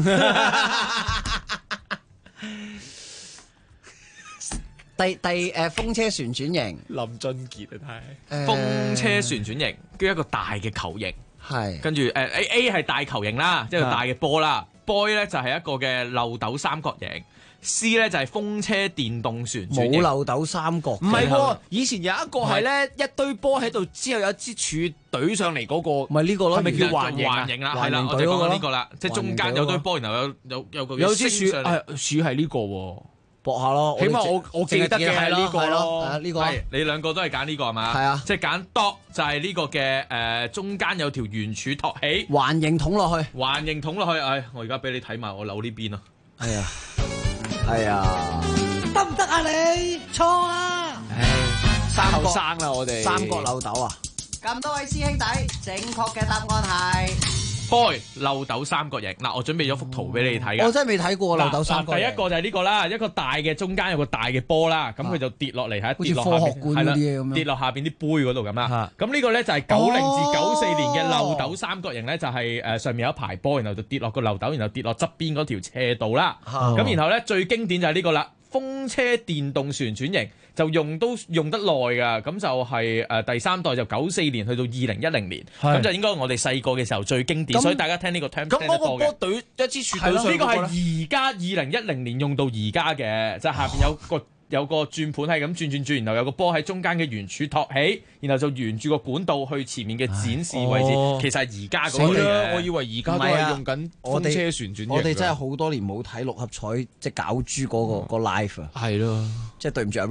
第風車旋轉型， 林俊傑啊， 睇風車旋轉型，跟住一個大嘅球形， 係跟住A 係大球形啦，即係個大嘅波啦。Boy 咧就係一個嘅漏斗三角形。C 咧就係風車電動旋轉型， 冇漏斗三角。 唔係喎，以前有一個係咧一堆波喺度，之後有一支柱懟上嚟嗰個， 咪呢個咯， 係咪叫環形啦？係啦，我哋講緊呢個啦，即係中間有堆波，然後有支柱，柱係呢個喎， 搏下咯。 起碼我記得嘅係呢個咯， 呢個你兩個都係揀呢個係嘛？ 係啊， 即係揀 dot 就係呢個嘅中間有條圓柱托起， 環形捅落去， 環形捅落去。我而家俾你睇埋我扭呢邊啊！ 係啊， 得唔得啊你？錯啊！ 後生啦我哋三角漏斗啊！咁多位師兄弟，正確嘅答案係 Boy 漏斗三角形。嗱，我準備咗幅圖俾你睇嘅。 我真係未睇過漏斗三角形。 第一個就係呢個啦，一個大嘅中間有個大嘅波啦，咁佢就跌落嚟， 好似科學館嗰啲嘢咁樣， 跌落下邊啲杯嗰度咁啦。咁呢個咧就係90至94年嘅漏斗三角形咧，就係上面有一排波，然後就跌落個漏斗，然後跌落側邊嗰條斜道啦。咁然後咧最經典就係呢個啦， 風車電動船轉型，就用得耐㗎。咁就係第三代就94年去到2010年，咁就應該我哋細個嘅時候最經典，所以大家聽呢個 term 聽得多嘅。 咁嗰個波一支柱對上呢個係而家2010年用到而家嘅，就下邊有個轉盤係咁轉，然後有個波喺中間嘅圓柱托起，然後就沿住個管道去前面嘅展示位置。其實係而家嗰個嚟嘅。 我以為而家都係用緊風車旋轉。 我哋真係好多年冇睇六合彩即係攪珠嗰個 live 啊。 係咯， 即係對唔住阿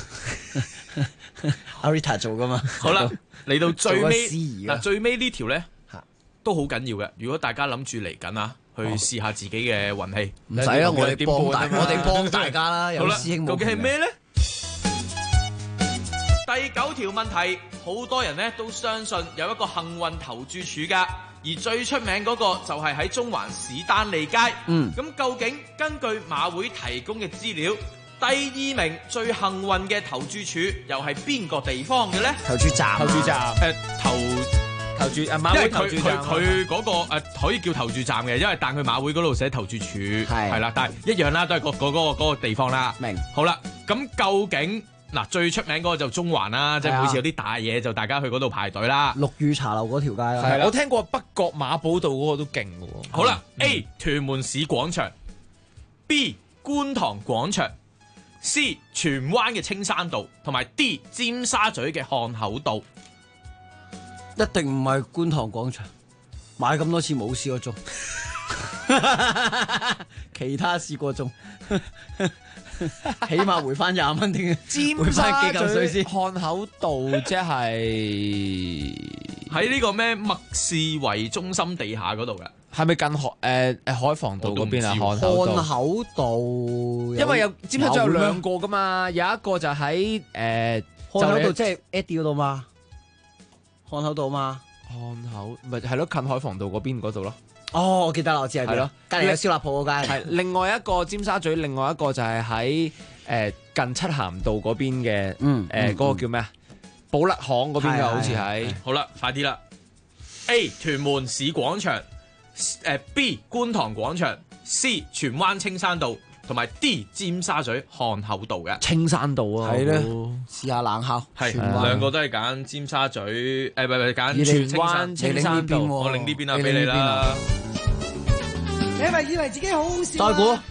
Rita 做噶嘛。 好啦，嚟到最尾嗱，最尾呢條咧都好緊要嘅。如果大家諗住嚟緊啊，去試下自己嘅運氣， 唔使啦，我哋幫大家啦。有師兄， 究竟係咩咧？第9條問題，好多人咧都相信有一個幸運投注處㗎，而最出名嗰個就係喺中環史丹利街。咁究竟根據馬會提供嘅資料，第2名最幸運嘅投注處又係邊個地方嘅咧？ 投注站， 投注馬會投注站， 佢嗰個可以叫投注站嘅，因為但佢馬會嗰度寫投注處係啦，但係一樣啦，都係嗰個地方啦。 明好啦，咁究竟嗱最出名嗰個就中環啦，即係每次有啲大嘢就大家去嗰度排隊啦。 陸羽茶樓嗰條街啦， 係我聽過北角馬寶道嗰個都勁嘅喎。 好啦，A 屯門市廣場，B 觀塘廣場，C 荃灣嘅青山道，同埋 D 尖沙咀嘅漢口道。 一定唔係觀塘廣場，買咁多次冇試過中，其他試過中，起碼回翻20蚊添。 尖沙咀漢口道即係喺呢個咩麥士維中心地下嗰度嘅， 係咪近海防道嗰邊啊？漢口道， 因為有尖沙咀有兩個噶嘛，有一個就喺漢口道即係 Eddie 嗰度嘛。漢口道嘛， 漢口咪係咯，近海防道嗰邊嗰度咯。 哦，我記得啦，我知係邊咯，隔離有燒臘鋪嗰間。 係另外一個尖沙咀，另外一個就係喺近漆咸道嗰邊嘅，嗰個叫咩啊？寶勒巷嗰邊嘅好似係。 好啦，快啲啦 ！A 屯門市廣場，B 觀塘廣場，C 荃灣青山道。同埋 D 尖沙咀漢口道嘅青山道啊， 係咧，試下冷烤， 係兩個都係揀尖沙咀，唔係揀荃灣青山道，我另呢邊啊，俾你啦。 你係咪以為自己好好笑？ 再估，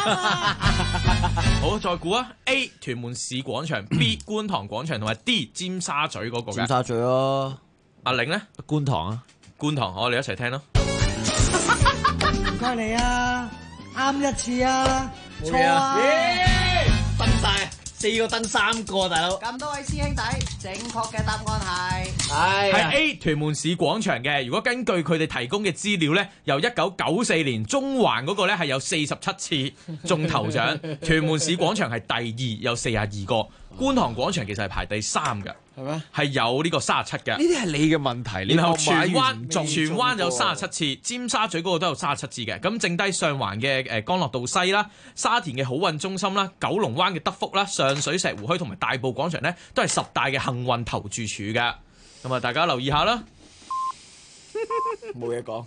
好，再估啊 ！A 屯門市廣場，B 觀塘廣場，同埋 D 尖沙咀嗰個嘅。 尖沙咀咯， 阿玲咧？ 觀塘啊， 觀塘，我哋一齊聽咯。 唔該你啊，啱一次啊！錯啊！ 登晒4個登3個，大佬。 咁多位師兄弟，正確嘅答案係 A 屯門市廣場嘅。如果根據佢哋提供嘅資料咧，由1994年中環嗰個咧係有47次中頭獎，屯門市廣場係第2，有42個，觀塘廣場其實係排第3嘅。 係咩？ 係有呢個37嘅。 呢啲係你嘅問題。 然後荃灣有37次，尖沙咀嗰個都有37次嘅。咁剩低上環嘅干諾道西啦，沙田嘅好運中心啦，九龍灣嘅德福啦，上水石湖墟同埋大埔廣場咧，都係10大嘅幸運投注處嘅。咁啊，大家留意下啦。 冇嘢講。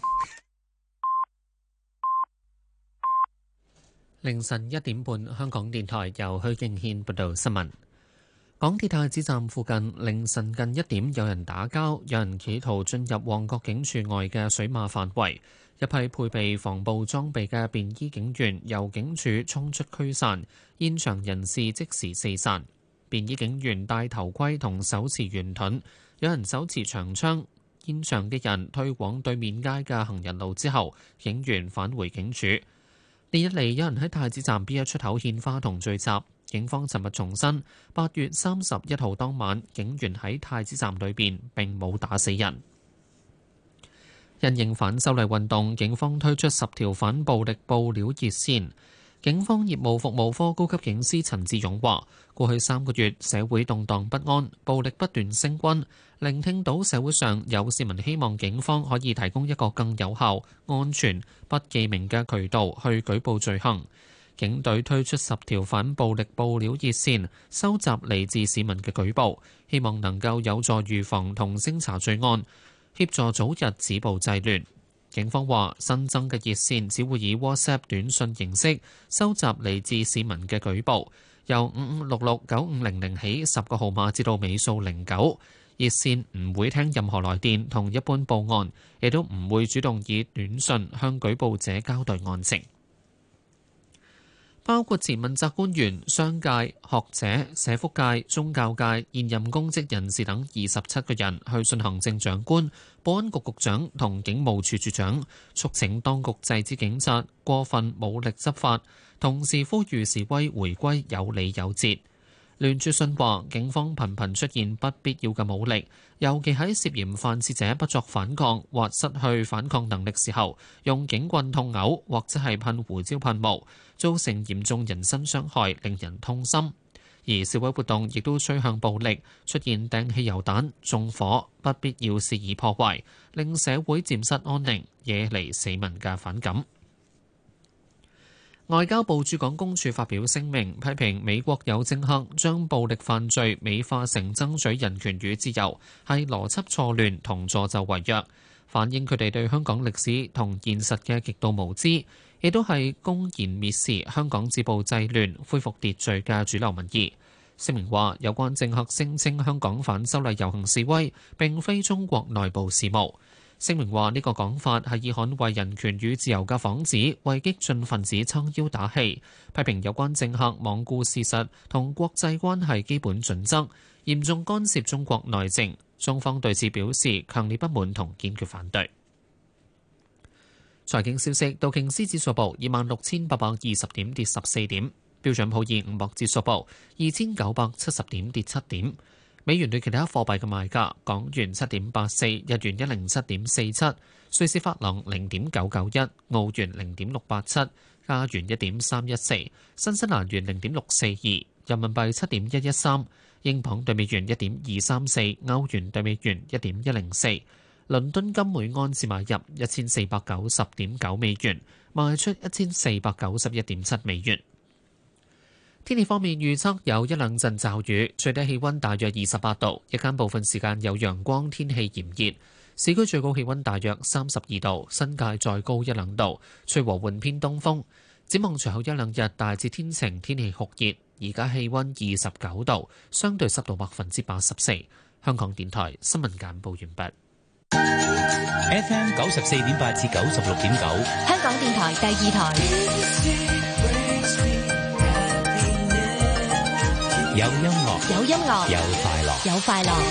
凌晨1點半，香港電台由許敬軒報道新聞。港鐵太子站附近凌晨近1點有人打交，有人企圖進入旺角警署外嘅水馬範圍，一批配備防暴裝備嘅便衣警員由警署衝出驅散，現場人士即時四散。便衣警員戴頭盔同手持圓盾，有人手持長槍。現場嘅人退往對面街嘅行人路之後，警員返回警署。連日嚟有人喺太子站 B1 出口獻花同聚集。警方尋日重申，8月31號當晚，警員喺太子站裏邊並冇打死人。因應反修例運動，警方推出10條反暴力報料熱線。警方業務服務科高級警司陳志勇話：過去3個月，社會動盪不安，暴力不斷升溫，聆聽到社會上有市民希望警方可以提供一個更有效、安全、不記名嘅渠道去舉報罪行。警隊推出10條反暴力報料熱線，收集嚟自市民嘅舉報，希望能夠有助預防同偵查罪案，協助早日止暴制亂。 警方話新增嘅熱線只會以 WhatsApp 短訊形式收集嚟自市民嘅舉報，由55669500起10個號碼至到尾數09。熱線唔會聽任何來電同一般報案，亦都唔會主動以短訊向舉報者交代案情。包括前問責官員、商界、學者、社福界、宗教界、現任公職人士等27個人去信行政長官、保安局局長同警務處處長，促請當局制止警察過分武力執法，同時呼籲示威回歸有理有節。聯署信話，警方頻頻出現不必要嘅武力，尤其喺涉嫌犯事者不作反抗或失去反抗能力時候，用警棍痛毆或者係噴胡椒噴霧，造成嚴重人身傷害，令人痛心。而示威活動亦都趨向暴力，出現掟汽油彈、縱火、不必要肆意破壞，令社會漸失安寧，惹嚟市民嘅反感。外交部駐港公署發表聲明，批評美國有政客將暴力犯罪美化成爭取人權與自由，係邏輯錯亂同助紂為虐，反映佢哋對香港歷史同現實嘅極度無知，亦都係公然蔑視香港止暴制亂、恢復秩序嘅主流民意。聲明話，有關政客聲稱香港反修例遊行示威並非中國內部事務。聲明話，呢個講法係以捍衛人權與自由嘅幌子，為激進分子撐腰打氣，批評有關政客罔顧事實同國際關係基本準則，嚴重干涉中國內政。中方對此表示強烈不滿同堅決反對。財經消息，道瓊斯指數報26,820點，跌14點；標準普爾500指數報2,970點，跌7點。美元對其他貨幣嘅賣價：港元7.84，日元107.47，瑞士法郎0.991，澳元0.687，加元1.314，新西蘭元0.642，人民幣7.113，英鎊對美元1.234，歐元對美元1.104。倫敦金每安士買入1490.9美元，賣出1491.7美元。天氣方面預測有一兩陣驟雨，最低氣溫大約28度，日間部分時間有陽光，天氣炎熱。市區最高氣溫大約32度，新界再高一兩度，吹和緩偏東風。展望隨後一兩日大致天晴，天氣酷熱。而家氣溫29度，相對濕度84%。香港電台新聞簡報完畢。 FM 94.8至96.9， 香港電台第二台。 有音樂， 有音樂， 有快樂， 有快樂。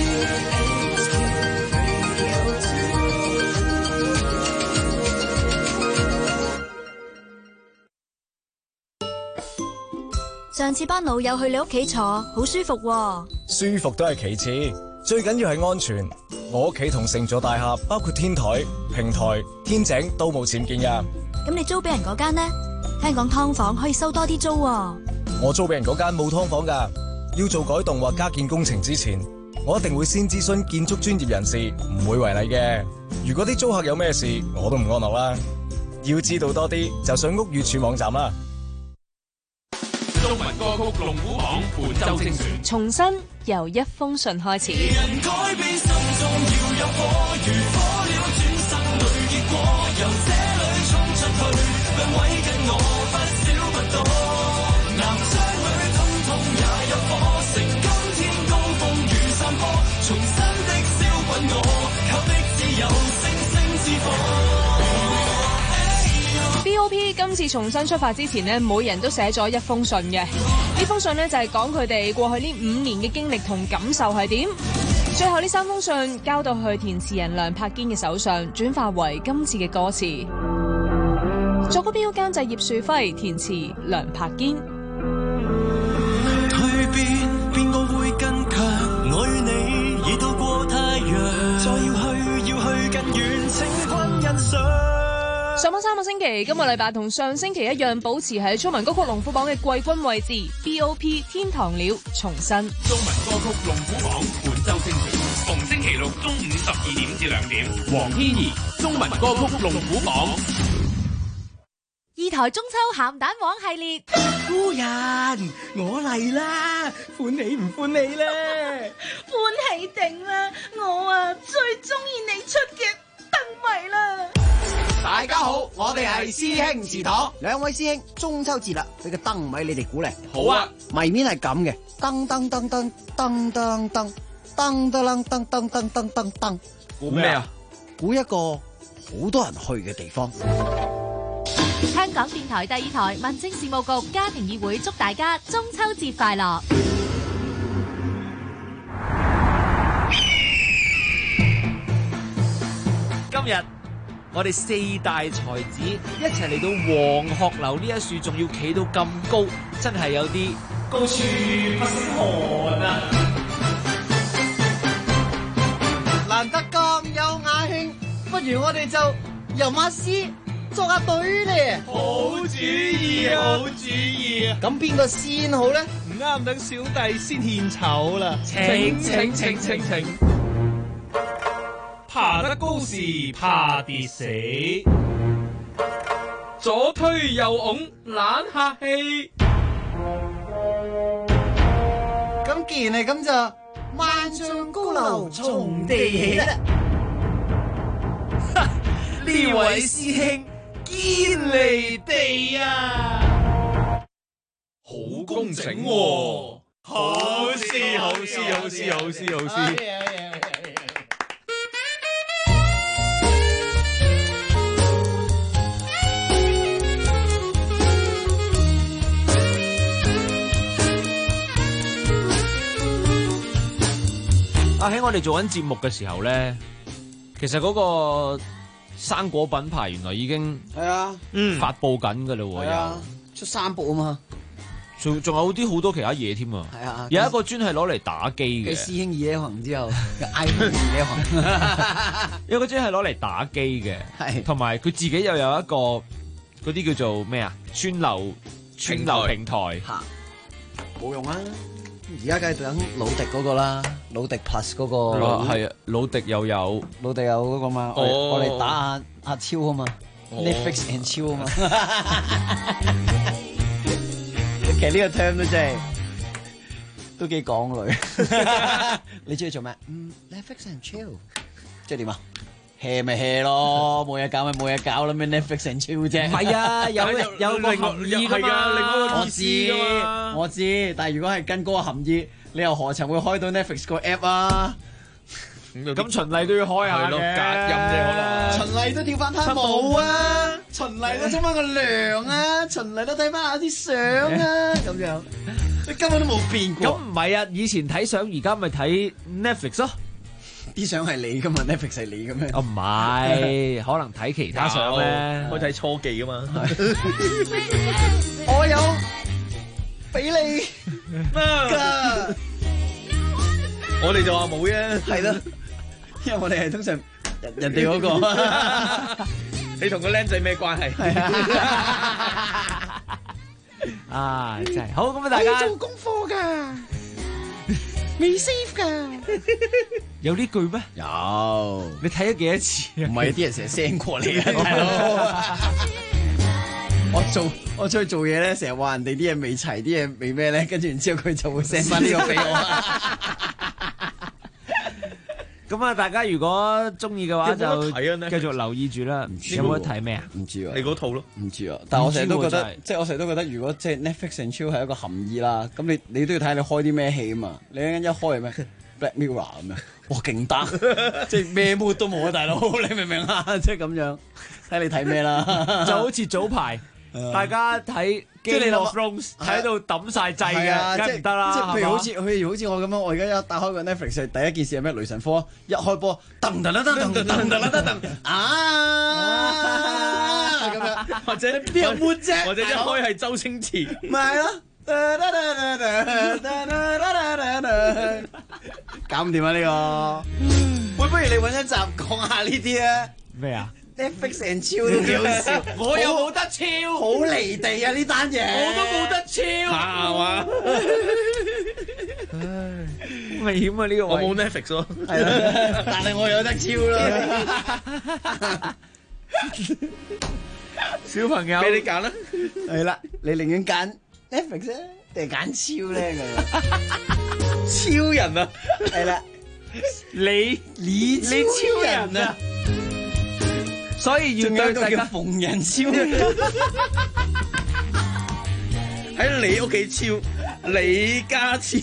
上次班老友去你屋企坐，好舒服喎。 舒服都係其次，最緊要係安全。我屋企同成座大廈包括天台、平台、天井都冇僭建㗎。 咁你租俾人嗰間呢？聽講劏房可以收多啲租喎。 我租俾人嗰間冇劏房㗎，要做改動或加建工程之前，我一定會先諮詢建築專業人士，唔會違例嘅。如果啲租客有咩事，我都唔安樂啦。要知道多啲，就上屋宇署網站啦。 中文歌曲龍虎榜本周精選， 重新由一封信開始。 人改變心中要有火，如火了轉生裏結果，由這裏衝出去，兩位跟我不少不多。男雙女通通也有火，乘今天高峰與山坡，重新的燒滾我，靠的只有星星之火。 BOP 今次重新出發之前呢，每人都寫咗一封信嘅。呢封信呢，就係講佢哋過去呢5年嘅經歷同感受係點。最後呢3封信交到去填詞人梁柏堅嘅手上，轉化為今次嘅歌詞。作曲標監製葉樹輝，填詞梁柏堅。 蛻變變我會更強，愛你已到過太陽，再要去更遠，請君欣賞。 上翻3個星期，今個禮拜同上星期一樣，保持喺中文歌曲龍虎榜嘅季軍位置。BOP 天堂鳥重新中文歌曲龍虎榜本周精選，逢星期六中午12點至2點，黃天怡中文歌曲龍虎榜。 二台中秋鹹蛋黃系列， 夫人，我嚟啦，歡喜唔歡喜咧？ 歡喜定啦，我最中意你出嘅燈謎啦。 家好，我哋係師兄祠堂。兩位師兄，中秋節啦，俾個燈謎你哋估嚟。 好啊， 謎面係咁嘅，噔噔噔噔噔噔噔噔噔噔噔噔噔噔噔， 估咩啊？ 估一個好多人去嘅地方。 香港電台第二台民政事務局家庭議會祝大家中秋節快樂。 今日我哋四大才子一齊嚟到黃鶴樓呢一樹，仲要企到咁高，真係有啲高處不勝寒啊！ 難得咁有雅興，不如我哋就吟下詩，作下對咧。 好主意，好主意啊！ 咁邊個先好咧？ 唔啱，等小弟先獻醜啦！請。爬得高時怕跌死，左推右拱懶客氣。 咁既然係咁就萬丈高樓從地起啦！ 呢位師兄堅離地啊！ 好工整喎， 好詩。喺我哋做緊節目嘅時候咧，其實嗰個生果品牌原來已經發佈緊㗎啦，又出3部啊嘛， 仲有啲好多其他嘢添啊！ 係啊， 有一個專係攞嚟打機嘅， 師兄二呢行之後，iPhone 二呢行， 有個專係攞嚟打機嘅，係同埋佢自己又有一個嗰啲叫做咩啊？串流平台嚇，冇用啊！而家梗係等老迪嗰個啦，老迪 Plus 嗰個係啊，老迪又有嗰個嘛，我哋打阿超啊嘛，Netflix and 超啊嘛，其實呢個 term 都真係都幾港女。你中意做咩？Netflix and chill， 即係點啊？hea 咪 hea 咯，冇嘢搞咪冇嘢搞啦，咩 Netflix and chill 啫？唔係啊，有個含義㗎嘛，另外個意思㗎嘛。我知，但係如果係跟嗰個含義，你又何曾會開到 Netflix 個 app 啊？ 咁循例都要開下嘅， 隔音啫可能。 循例都跳翻攤舞啊，循例都沖翻個涼啊，循例都睇翻下啲相啊，咁樣，你根本都冇變過。 咁唔係啊，以前睇相，而家咪睇 Netflix 咯。 啲相係你噶嘛 ，Netflix 係你噶咩？ 哦，唔係，可能睇其他相咧， 可以睇初記噶嘛。 我有俾你噶， 我哋就話冇啫。 係咯，因為我哋係通常人哋嗰個。 你同個僆仔咩關係？係啊，真係好咁啊！大家做功課㗎。未 save 噶， 有呢句咩？ 有， 你睇咗幾多次啊？ 唔係啲人成日 send 過嚟啊，大佬。我出去做嘢咧，成日話人哋啲嘢未齊，啲嘢未咩咧，跟住然之後佢就會 send 翻呢個俾我。 咁啊，大家如果中意嘅話就繼續留意住啦。有冇得睇咩啊？ 唔知啊， 你嗰套咯， 唔知啊。但係我成日都覺得，即係我成日都覺得，如果即係 Netflix and chill 係一個含義啦，咁你都要睇你開啲咩戲啊嘛。你一開係咩 Black Mirror 咁樣，哇勁得，即係咩 mood 都冇啊，大佬，你明唔明啊？即係咁樣，睇你睇咩啦。 就好似早排大家睇。即係你諗喺度抌晒掣嘅，梗係唔得啦。 即係譬如好似我咁樣，我而家一打開個 Netflix，第一件事係咩？雷神科一開波，噔噔噔噔噔噔噔噔啊咁樣， 或者邊有抹啫？ 或者一開係周星馳， 咪係咯。搞唔掂啊！呢個，喂，不如你揾一集講下呢啲啊？ 咩啊？ Netflix and chill 都幾好笑， 我又冇得超， 好離地啊！呢單嘢我都冇得超， 係嘛？ 唉，危險啊！呢個我冇 Netflix 咯， 係啦，但係我有得超啦。 小朋友， 俾你揀啦， 係啦，你寧願揀 Netflix 咧，定係揀超咧？ 超人啊， 係啦， 你超人啊！ 所以要對大家逢人超。 喺你屋企超，李家超。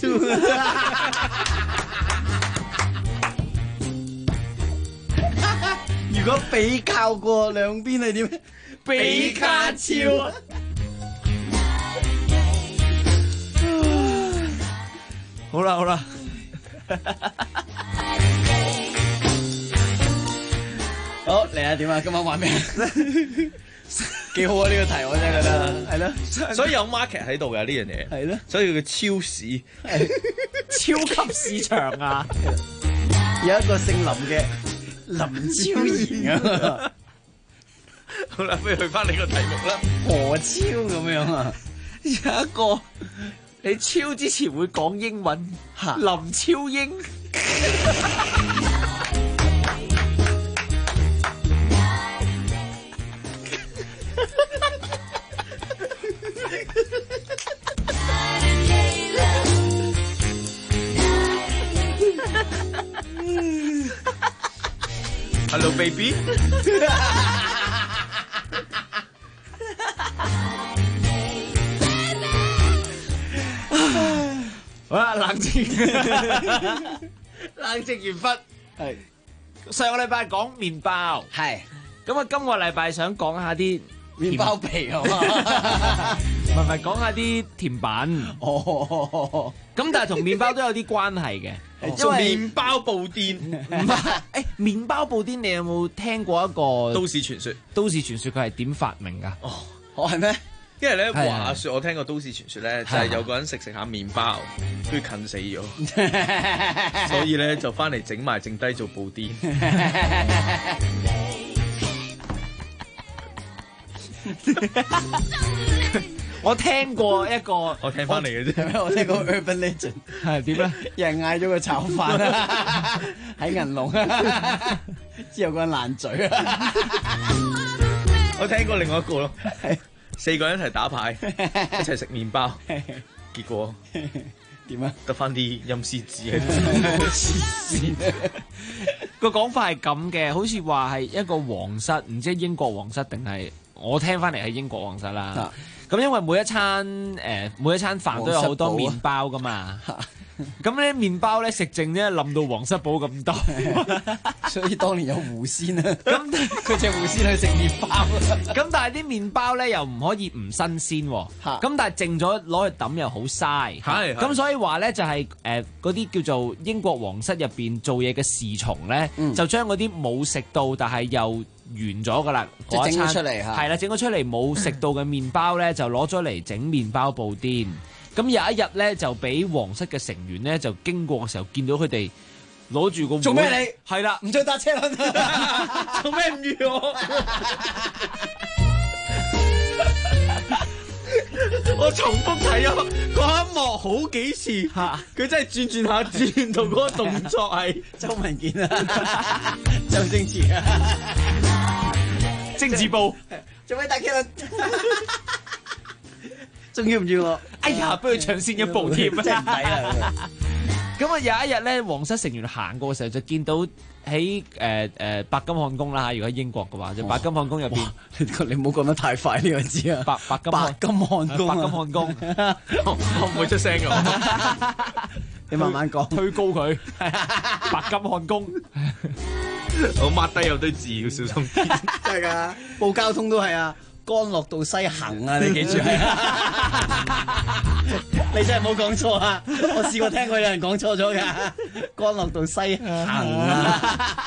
如果比較過兩邊係點？比卡超。 好啦好啦。 好嚟啊！點啊？今晚玩咩？幾好啊！呢個題我真係覺得係咯， 所以有 market 喺度嘅呢樣嘢。 係咯， 所以佢超市超級市場啊！ 有一個姓林嘅林超賢啊！ 好啦，不如去翻你個題目啦。 何超咁樣啊？ 有一個你超之前會講英文，林超英。 Hello baby。 好啦，冷靜，冷靜完畢。係上個禮拜講麵包， 係咁啊，今個禮拜想講下啲麵包皮啊嘛， 唔係講下啲甜品。 哦， 咁但係同麵包都有啲關係嘅。 做麵包布甸， 唔係，麵包布甸，你有冇聽過一個都市傳說？ 都市傳說佢係點發明㗎？ 哦，係咩？ 因為咧話説，我聽過都市傳說咧，就係有個人食下麵包，跟住近死咗，所以咧就翻嚟整埋剩低做布甸。 我聽過一個， 我聽翻嚟嘅啫。 我聽過 Urban Legend 係點咧？ 有人嗌咗個炒飯喺銀龍，之後個人爛嘴啊！ 我聽過另外一個咯，四個人一齊打牌，一齊食麵包，結果點啊？ 得翻啲陰司紙喺度。 黐線！ 個講法係咁嘅，好似話係一個皇室，唔知英國皇室定係我聽翻嚟係英國皇室啦。咁因為每一餐飯都有好多麵包噶嘛，咁咧麵包咧食剩咧冧到皇室堡咁多， 所以當年有狐仙啊，咁佢隻狐仙去食麵包， 咁但係啲麵包咧又唔可以唔新鮮，咁但係剩咗攞去抌又好嘥，咁所以話咧就係嗰啲叫做英國皇室入邊做嘢嘅侍從咧，就將嗰啲冇食到但係又完咗噶啦， 即係整咗出嚟嚇， 係啦，整咗出嚟冇食到嘅麵包咧，就攞咗嚟整麵包布甸。咁有一日咧，就俾皇室嘅成員咧，就經過嘅時候見到佢哋攞住個做咩你？ 係啦， 唔再搭車輪， 做咩唔預我？我重複睇咗嗰一幕好幾次，佢真係轉下轉到嗰個動作係周文健啊，周星馳啊， 政治部做咩搭車輪？仲要唔要我？ 哎呀，不如搶先一步添啊！ 真係唔抵啦！ 咁啊，有一日咧，皇室成員行過嘅時候，就見到喺白金漢宮啦嚇。如果喺英國嘅話，就白金漢宮入邊， 你唔好講得太快呢個字啊！ 白金漢宮，白金漢宮， 我唔會出聲㗎。 你慢慢講， 推高佢。白金漢宮， 我抹低有堆字要小心啲。 真係㗎，報交通都係啊。干諾道西行啊！你記住係，你真係冇講錯啊！我試過聽過有人講錯咗㗎，干諾道西行啊！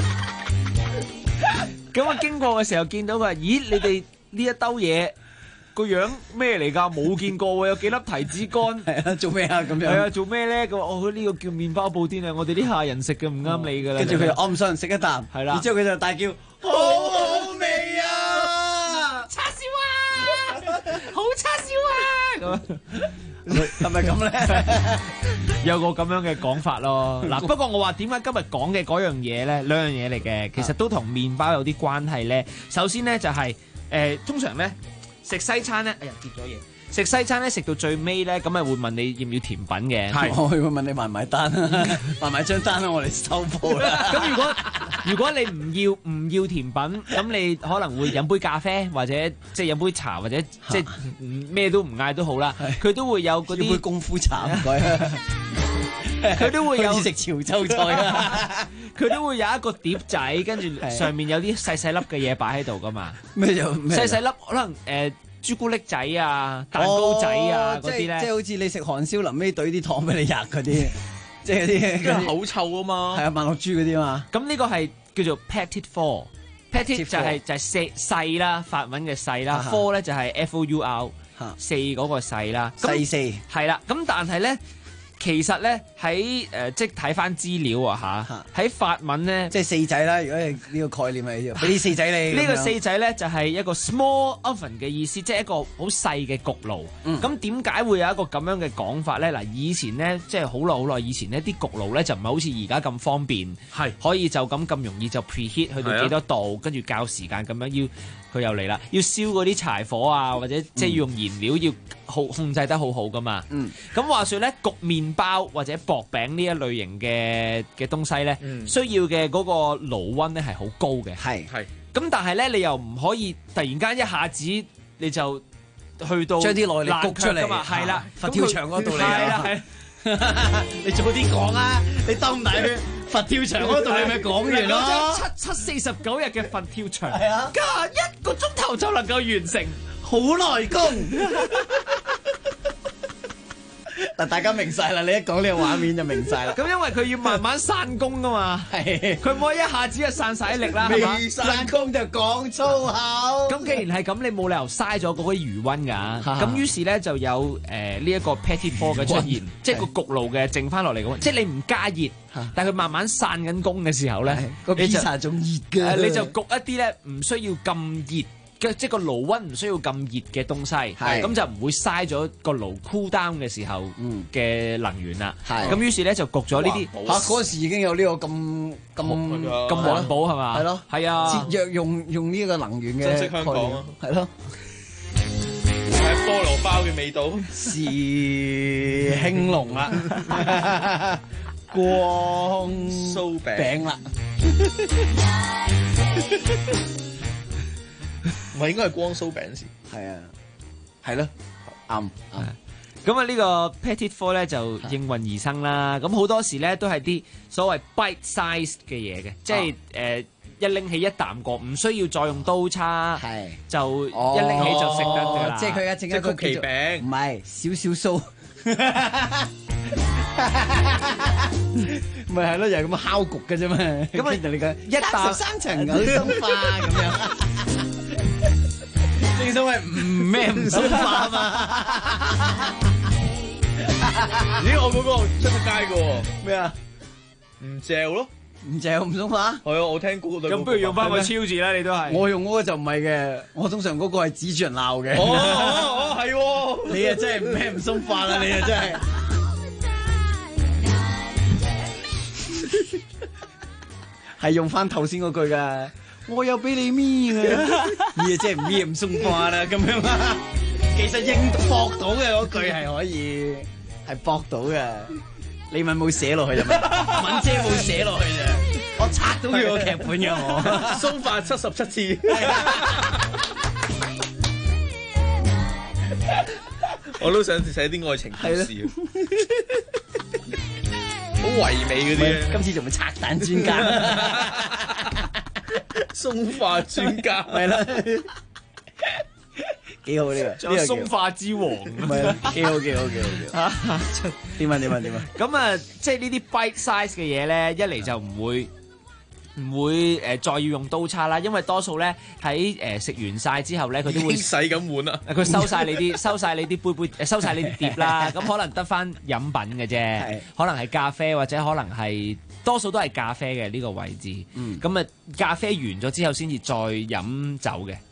咁我經過嘅時候見到佢話：咦，你哋呢一兜嘢個樣咩嚟㗎？冇見過喎，有幾粒提子乾。 係啊，做咩啊？咁樣係啊，做咩咧？佢話：哦，呢個叫麵包布甸啊！我哋啲客人食嘅唔啱你㗎啦。 跟住佢就暗信食一啖， 係啦。 然之後佢就大叫：好好味啊！ 叉燒啊！好叉燒啊！ 咁係咪咁咧？ 有個咁樣嘅講法咯。嗱，不過我話點解今日講嘅嗰樣嘢咧，兩樣嘢嚟嘅，其實都同麵包有啲關係咧。首先咧就係通常咧食西餐咧，哎呀跌咗嘢。食西餐咧食到最尾咧，咁咪會問你要唔要甜品嘅。 係，我會問你埋唔埋單啊？埋張單啦，我哋收鋪啦。 咁如果如果你唔要甜品，咁你可能會飲杯咖啡，或者即係飲杯茶，或者即係咩都唔嗌都好啦。佢都會有嗰啲杯功夫茶唔該。 佢都會有好似食潮州菜啊！ 佢都會有一個碟仔，跟住上面有啲細細粒嘅嘢擺喺度噶嘛。 咩就細細粒可能朱古力仔啊、蛋糕仔啊嗰啲咧， 即係好似你食韓燒臨尾懟啲糖俾你吔嗰啲，即係嗰啲口臭啊嘛。 係啊，萬樂珠嗰啲嘛。 咁呢個係叫做 petit four。petit 就係細啦，法文嘅細啦。four 咧就係 four 四嗰個細啦。 細四係啦。咁但係咧。其實咧喺即係睇翻資料啊嚇，喺法文咧即係四仔啦。如果係呢個概念係俾啲四仔你。 呢個四仔咧就係一個 small oven 嘅意思，即係一個好細嘅焗爐。咁點解會有一個咁樣嘅講法咧？嗱，以前咧即係好耐以前呢啲焗爐咧就唔係好似而家咁方便，係可以就咁容易就 preheat 去到幾多度，跟住校時間咁樣要。佢又嚟啦，要燒嗰啲柴火啊，或者即係要用燃料要控制得好好噶嘛。咁話說咧，焗麵包或者薄餅呢一類型嘅東西咧，需要嘅嗰個爐溫咧係好高嘅。係。咁但係咧，你又唔可以突然間一下子你就去到將啲內力焗出嚟嘛。係啦， 佛跳牆嗰度嚟係啦， 你早啲講啊！你兜唔大去佛跳牆嗰度，你咪講完咯。 749日嘅佛跳牆， 係啊， 加1個鐘頭就能夠完成， 好耐工。但大家明晒啦，你一講呢個畫面就明晒啦。 咁因為佢要慢慢散功噶嘛，係佢唔可以一下子就散晒力啦，係嘛？ 未散功就講粗口。 咁既然係咁，你冇理由嘥咗嗰啲餘溫㗎。咁於是咧就有呢一個 petit four 嘅出現，即係個焗爐嘅剩翻落嚟嘅溫，即係你唔加熱，但係佢慢慢散緊功嘅時候咧， 個 pizza 仲熱㗎， 你就焗一啲咧唔需要咁熱。即係個爐溫唔需要咁熱嘅東西，咁就唔會嘥咗個爐 cool down 嘅時候嘅能源啦。咁於是咧就焗咗呢啲嚇嗰陣時已經有呢個咁環保係嘛？ 係咯， 係啊， 節約用呢個能源嘅珍惜香港啊， 係咯。 係菠蘿包嘅味道， 是興隆啦，光酥餅啦。 唔係應該係光酥餅先， 係啊，係咯，啱。 咁啊呢個 petit four 咧就應運而生啦。咁好多時咧都係啲所謂 bite size 嘅嘢嘅，即係一拎起一啖過，唔需要再用刀叉，就一拎起就食得㗎啦。 即係佢而家整一個曲奇餅， 唔係少少酥。咪係咯，又係咁烤焗嘅啫嘛。咁啊，你講一啖 13層牛鬆化咁樣。正所謂唔咩唔鬆化嘛。 咦，我嗰個出得街嘅喎。 咩啊？ 唔嚼咯， 唔嚼唔鬆化。 係啊，我聽嗰個。 咁不如用翻個超字啦，你都係。 我用嗰個就唔係嘅，我通常嗰個係指住人鬧嘅。 哦，係喎。 你啊真係咩唔鬆化啦，你啊真係。係用翻頭先嗰句噶，我有俾你搣啊，即係唔搣唔鬆化啦咁樣啦。其實應駁到嘅嗰句係可以，係駁到嘅。你問冇寫落去啫嘛？敏姐冇寫落去啫，我拆到佢個劇本嘅我。 鬆化77次。我都想寫啲愛情故事。好唯美嗰啲， 今次仲會拆彈專家， 鬆化專家， 係啦，幾好呢個， 仲有鬆化之王， 係啦，幾好。點啊？ 咁啊，即係呢啲 bite size 嘅嘢咧，一嚟就唔會再要用刀叉啦，因為多數咧喺食完晒之後咧，佢都會洗緊碗啦。 佢收晒你啲杯，收晒你啲碟啦。咁可能得翻飲品嘅啫，可能係咖啡或者可能係多數都係咖啡嘅呢個位置。咁啊，咖啡完咗之後先至再飲酒嘅。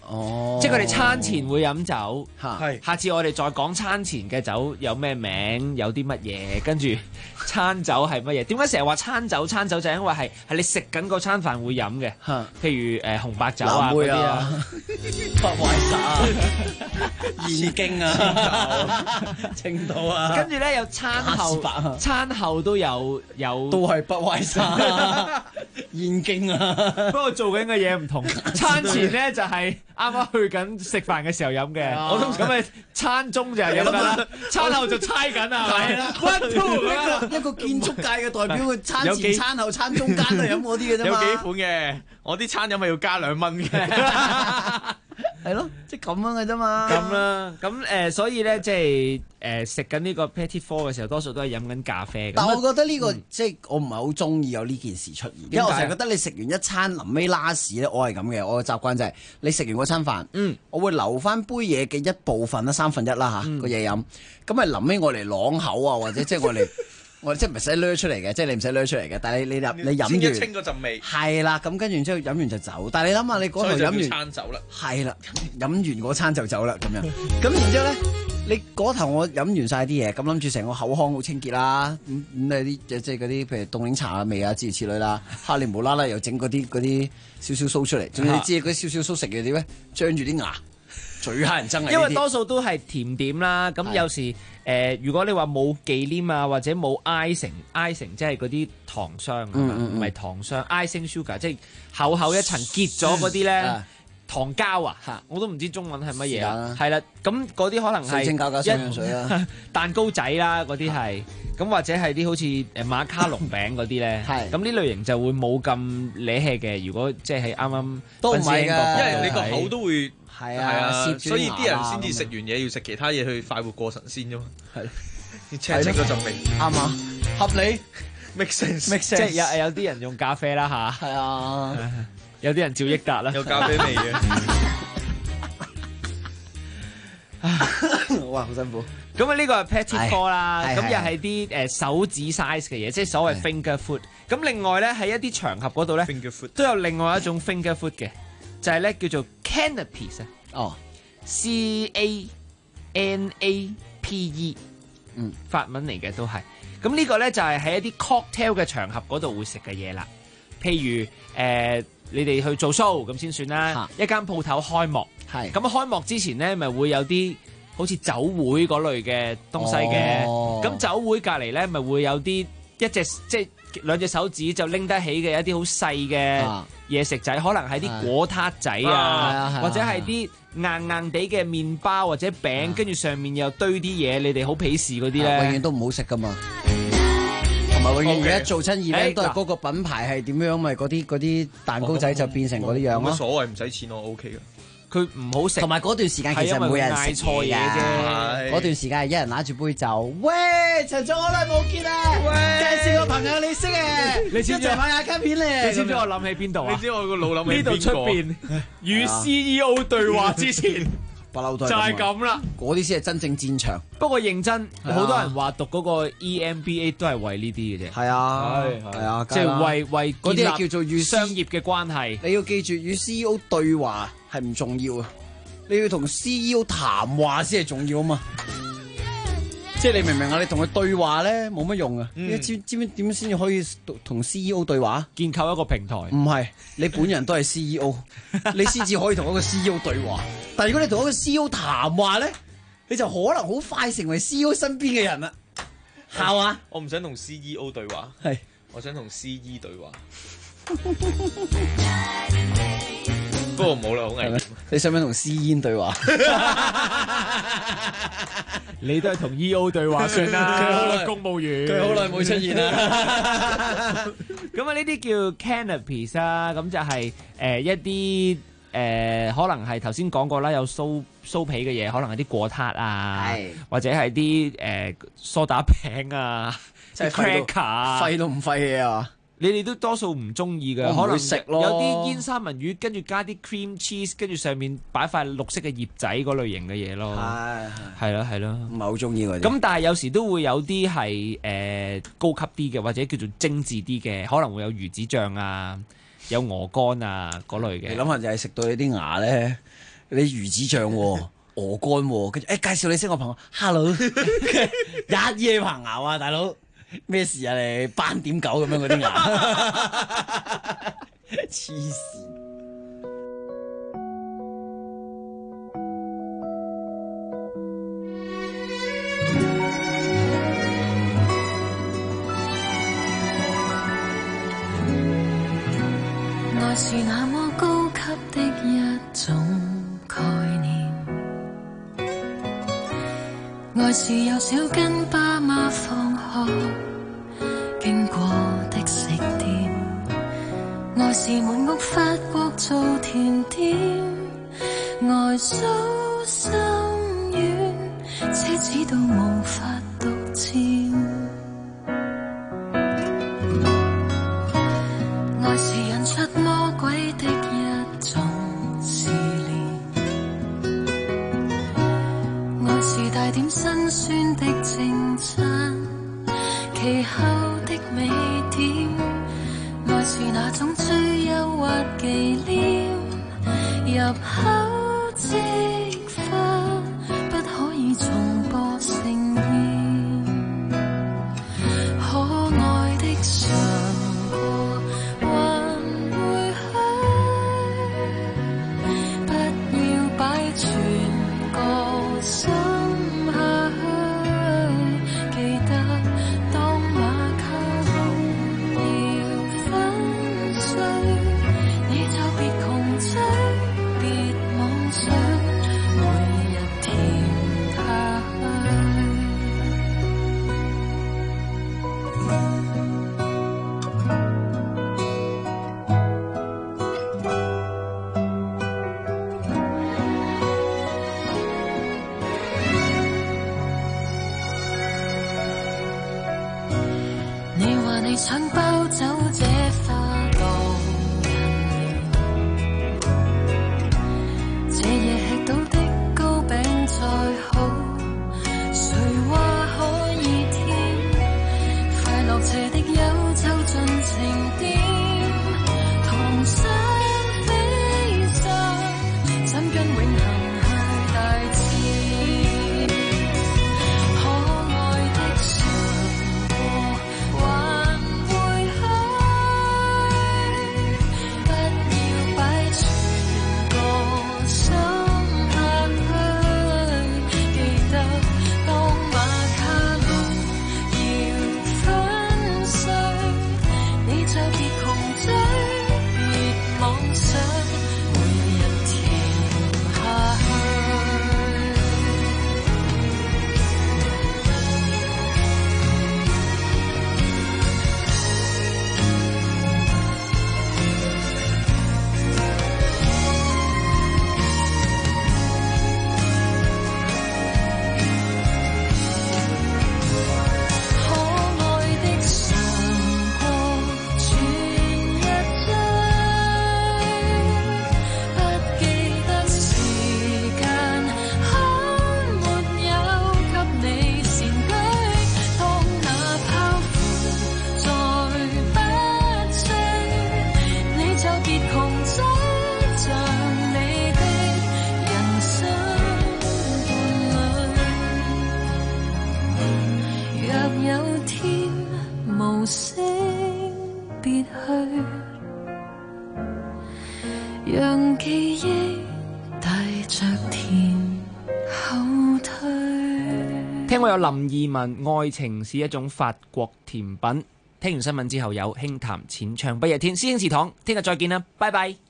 即係佢哋餐前會飲酒， 係下次我哋再講餐前嘅酒有咩名，有啲乜嘢，跟住餐酒係乜嘢？點解成日話餐酒？餐酒就係因為係你食緊嗰餐飯會飲嘅，譬如紅白酒啊嗰啲啊， 不壞殺、燕京啊、青島啊， 跟住咧有餐後都有都係不壞殺、燕京啊， 不過做緊嘅嘢唔同。餐前咧就係啱啱去緊食飯嘅時候飲嘅，咁咪餐中就係飲㗎啦，餐後就猜緊啊，係啦 ，one two 一個建築界嘅代表，佢餐前、餐後、餐中間都係飲嗰啲嘅啫嘛。 有幾款嘅，我啲餐飲咪要加2蚊嘅。 係咯，即係咁樣嘅啫嘛。 咁啦，咁所以咧，即係食緊呢個 Petit Four 嘅時候，多數都係飲緊咖啡。 但我覺得呢個即係我唔係好中意有呢件事出現，因為我成日覺得你食完一餐臨尾拉屎咧，我係咁嘅，我嘅習慣就係你食完嗰餐飯，我會留翻杯嘢嘅一部分啦，1/3啦嚇個嘢飲，咁咪臨尾我嚟啷口啊，或者即係我哋即係唔使掠出嚟嘅，即係你唔使掠出嚟嘅，但係你飲完清嗰陣味係啦，咁跟住之後飲完就走。但係你諗下，你嗰頭飲完餐走啦， 係啦，飲完嗰餐就走啦咁樣。咁然之後咧，你嗰頭我飲完晒啲嘢，咁諗住成個口腔好清潔啦。咁你啲即係嗰啲譬如凍檸茶啊味啊諸如此類啦。嚇你無啦啦又整嗰啲少少酥出嚟，仲要你知嗰啲少少酥食嘅點咧？張住啲牙，最乞人憎啊！ 因為多數都係甜點啦，咁有時如果你話冇忌廉啊，或者冇 icing 即係嗰啲糖霜，唔係糖霜 icing sugar， 即係厚厚一層結咗嗰啲咧糖膠啊，我都唔知中文係乜嘢啊，係啦，咁嗰啲可能係水晶膠加雙氧水啦， 蛋糕仔啦嗰啲係，咁或者係啲好似馬卡龍餅嗰啲咧，咁呢類型就會冇咁惹氣嘅。如果即係啱啱都唔係㗎， 因為你個口都會。 係啊， 所以啲人先至食完嘢要食其他嘢去快活過神仙啫嘛。係，要清嗰陣味。 啱啊，合理 make sense。 即係有啲人用咖啡啦吓，係啊，有啲人照益達啦， 有咖啡味嘅。 哇，好辛苦。 咁啊，呢個係 Petit Four 啦，咁又係啲手指 size 嘅嘢，即係所謂 finger food。咁另外咧喺一啲場合嗰度咧，都有另外一種 finger food 嘅。就係咧叫做 canapes 啊，CANAPE，法文嚟嘅都係。咁呢個咧就係喺一啲 cocktail 嘅場合嗰度會食嘅嘢啦。譬如你哋去做 show 咁先算啦，一間鋪頭開幕，咁開幕之前咧咪會有啲好似酒會嗰類嘅東西嘅。咁酒會隔離咧咪會有啲一隻即係2隻手指就拎得起嘅一啲好細嘅嘢食仔，可能係啲果撻仔啊，或者係啲硬硬地嘅麵包或者餅，跟住上面又堆啲嘢，你哋好鄙視嗰啲咧， 永遠都唔好食噶嘛。同埋永遠而家做親event都係嗰個品牌係點樣，咪嗰啲蛋糕仔就變成嗰啲樣咯。 冇乜所謂，唔使錢我 OK 嘅。 佢唔好食， 同埋嗰段時間其實冇人食錯嘢啫。嗰段時間係一人拿住杯酒，喂，陳總好耐冇見啦，介紹個朋友你識嘅， 你知唔知一齊買下卡片咧？ 你知唔知我諗起邊度啊？ 你知我個腦諗起邊個？ 呢度出邊與 CEO 對話之前， 不嬲都就係咁啦。 嗰啲先係真正戰場。 不過認真，好多人話讀嗰個 EMBA 都係為呢啲嘅啫。 係啊，係啊， 即係為嗰啲係叫做與商業嘅關係。 你要記住，與 CEO 對話係唔重要啊，你要同 CEO 談話先係重要啊嘛。即係你明唔明啊？你同佢對話咧冇乜用啊！你知唔知點先至可以同 CEO 對話？ 建構一個平台。 唔係，你本人都係 CEO， 你先至可以同一個 CEO 對話。但係如果你同一個 CEO 談話咧，你就可能好快成為 CEO 身邊嘅人啦。係嘛？ 我唔想同 CEO 對話， 係我想同 CE 對話。不過冇啦，好危險。 你想唔想同私煙對話？ 你都係同 EO 對話算啦。佢好耐公務員， 佢好耐冇出現啦。 咁啊，呢啲叫 canapes 啊，咁就係一啲可能係頭先講過啦，有酥皮嘅嘢，可能係啲果撻啊，或者係啲梳打餅啊，即係 cracker 啊， 廢都唔廢嘢啊！ 你哋都多數唔中意嘅，可能食咯。有啲煙三文魚，跟住加啲 cream cheese，跟住上面擺塊綠色嘅葉仔嗰類型嘅嘢咯。係咯係咯， 唔係好中意嗰啲。 咁但係有時都會有啲係高級啲嘅，或者叫做精緻啲嘅，可能會有魚子醬啊，有鵝肝啊嗰類嘅。 你諗下就係食到你啲牙咧， 你魚子醬喎、鵝肝喎，跟住介紹你識我朋友 ，hello， 一夜棚牙啊，大佬咩事啊你斑點狗咁樣嗰啲牙，黐線。 愛是那麼高級的一種概念，愛是有小跟爸媽放學經過的食店，愛是滿屋法國做甜點，愛數心軟，奢侈到無法獨佔。愛是引出魔鬼的一種試煉，愛是帶點辛酸的正餐，其後的美點，愛是那種最誘惑忌廉，入口即化，不可以重播盛宴，可愛的常過還會去，不要擺全個心下去，記得當馬卡龍要粉碎，你就別窮追，別妄想，每日甜下去。你話你想包走這花當人緣，這夜吃到的糕餅再好，誰話可以甜？快樂斜的憂愁盡情點，同心飛上，怎跟永恆去大戰？可愛的常過還會去，不要擺全個心下去，記得當馬卡龍要粉碎，你就別窮追，別妄想，每日甜下去。可愛的常過全日追，不記得時間，可沒有給你善舉，當那泡芙再不醉，你就別窮追，像你的人生伴侶。若有天無聲別去，讓記憶帶着甜後退。 聽過有林二汶，愛情是一種法國甜品。聽完新聞之後有輕談淺唱不夜天，師兄祠堂，聽日再見啦，拜拜。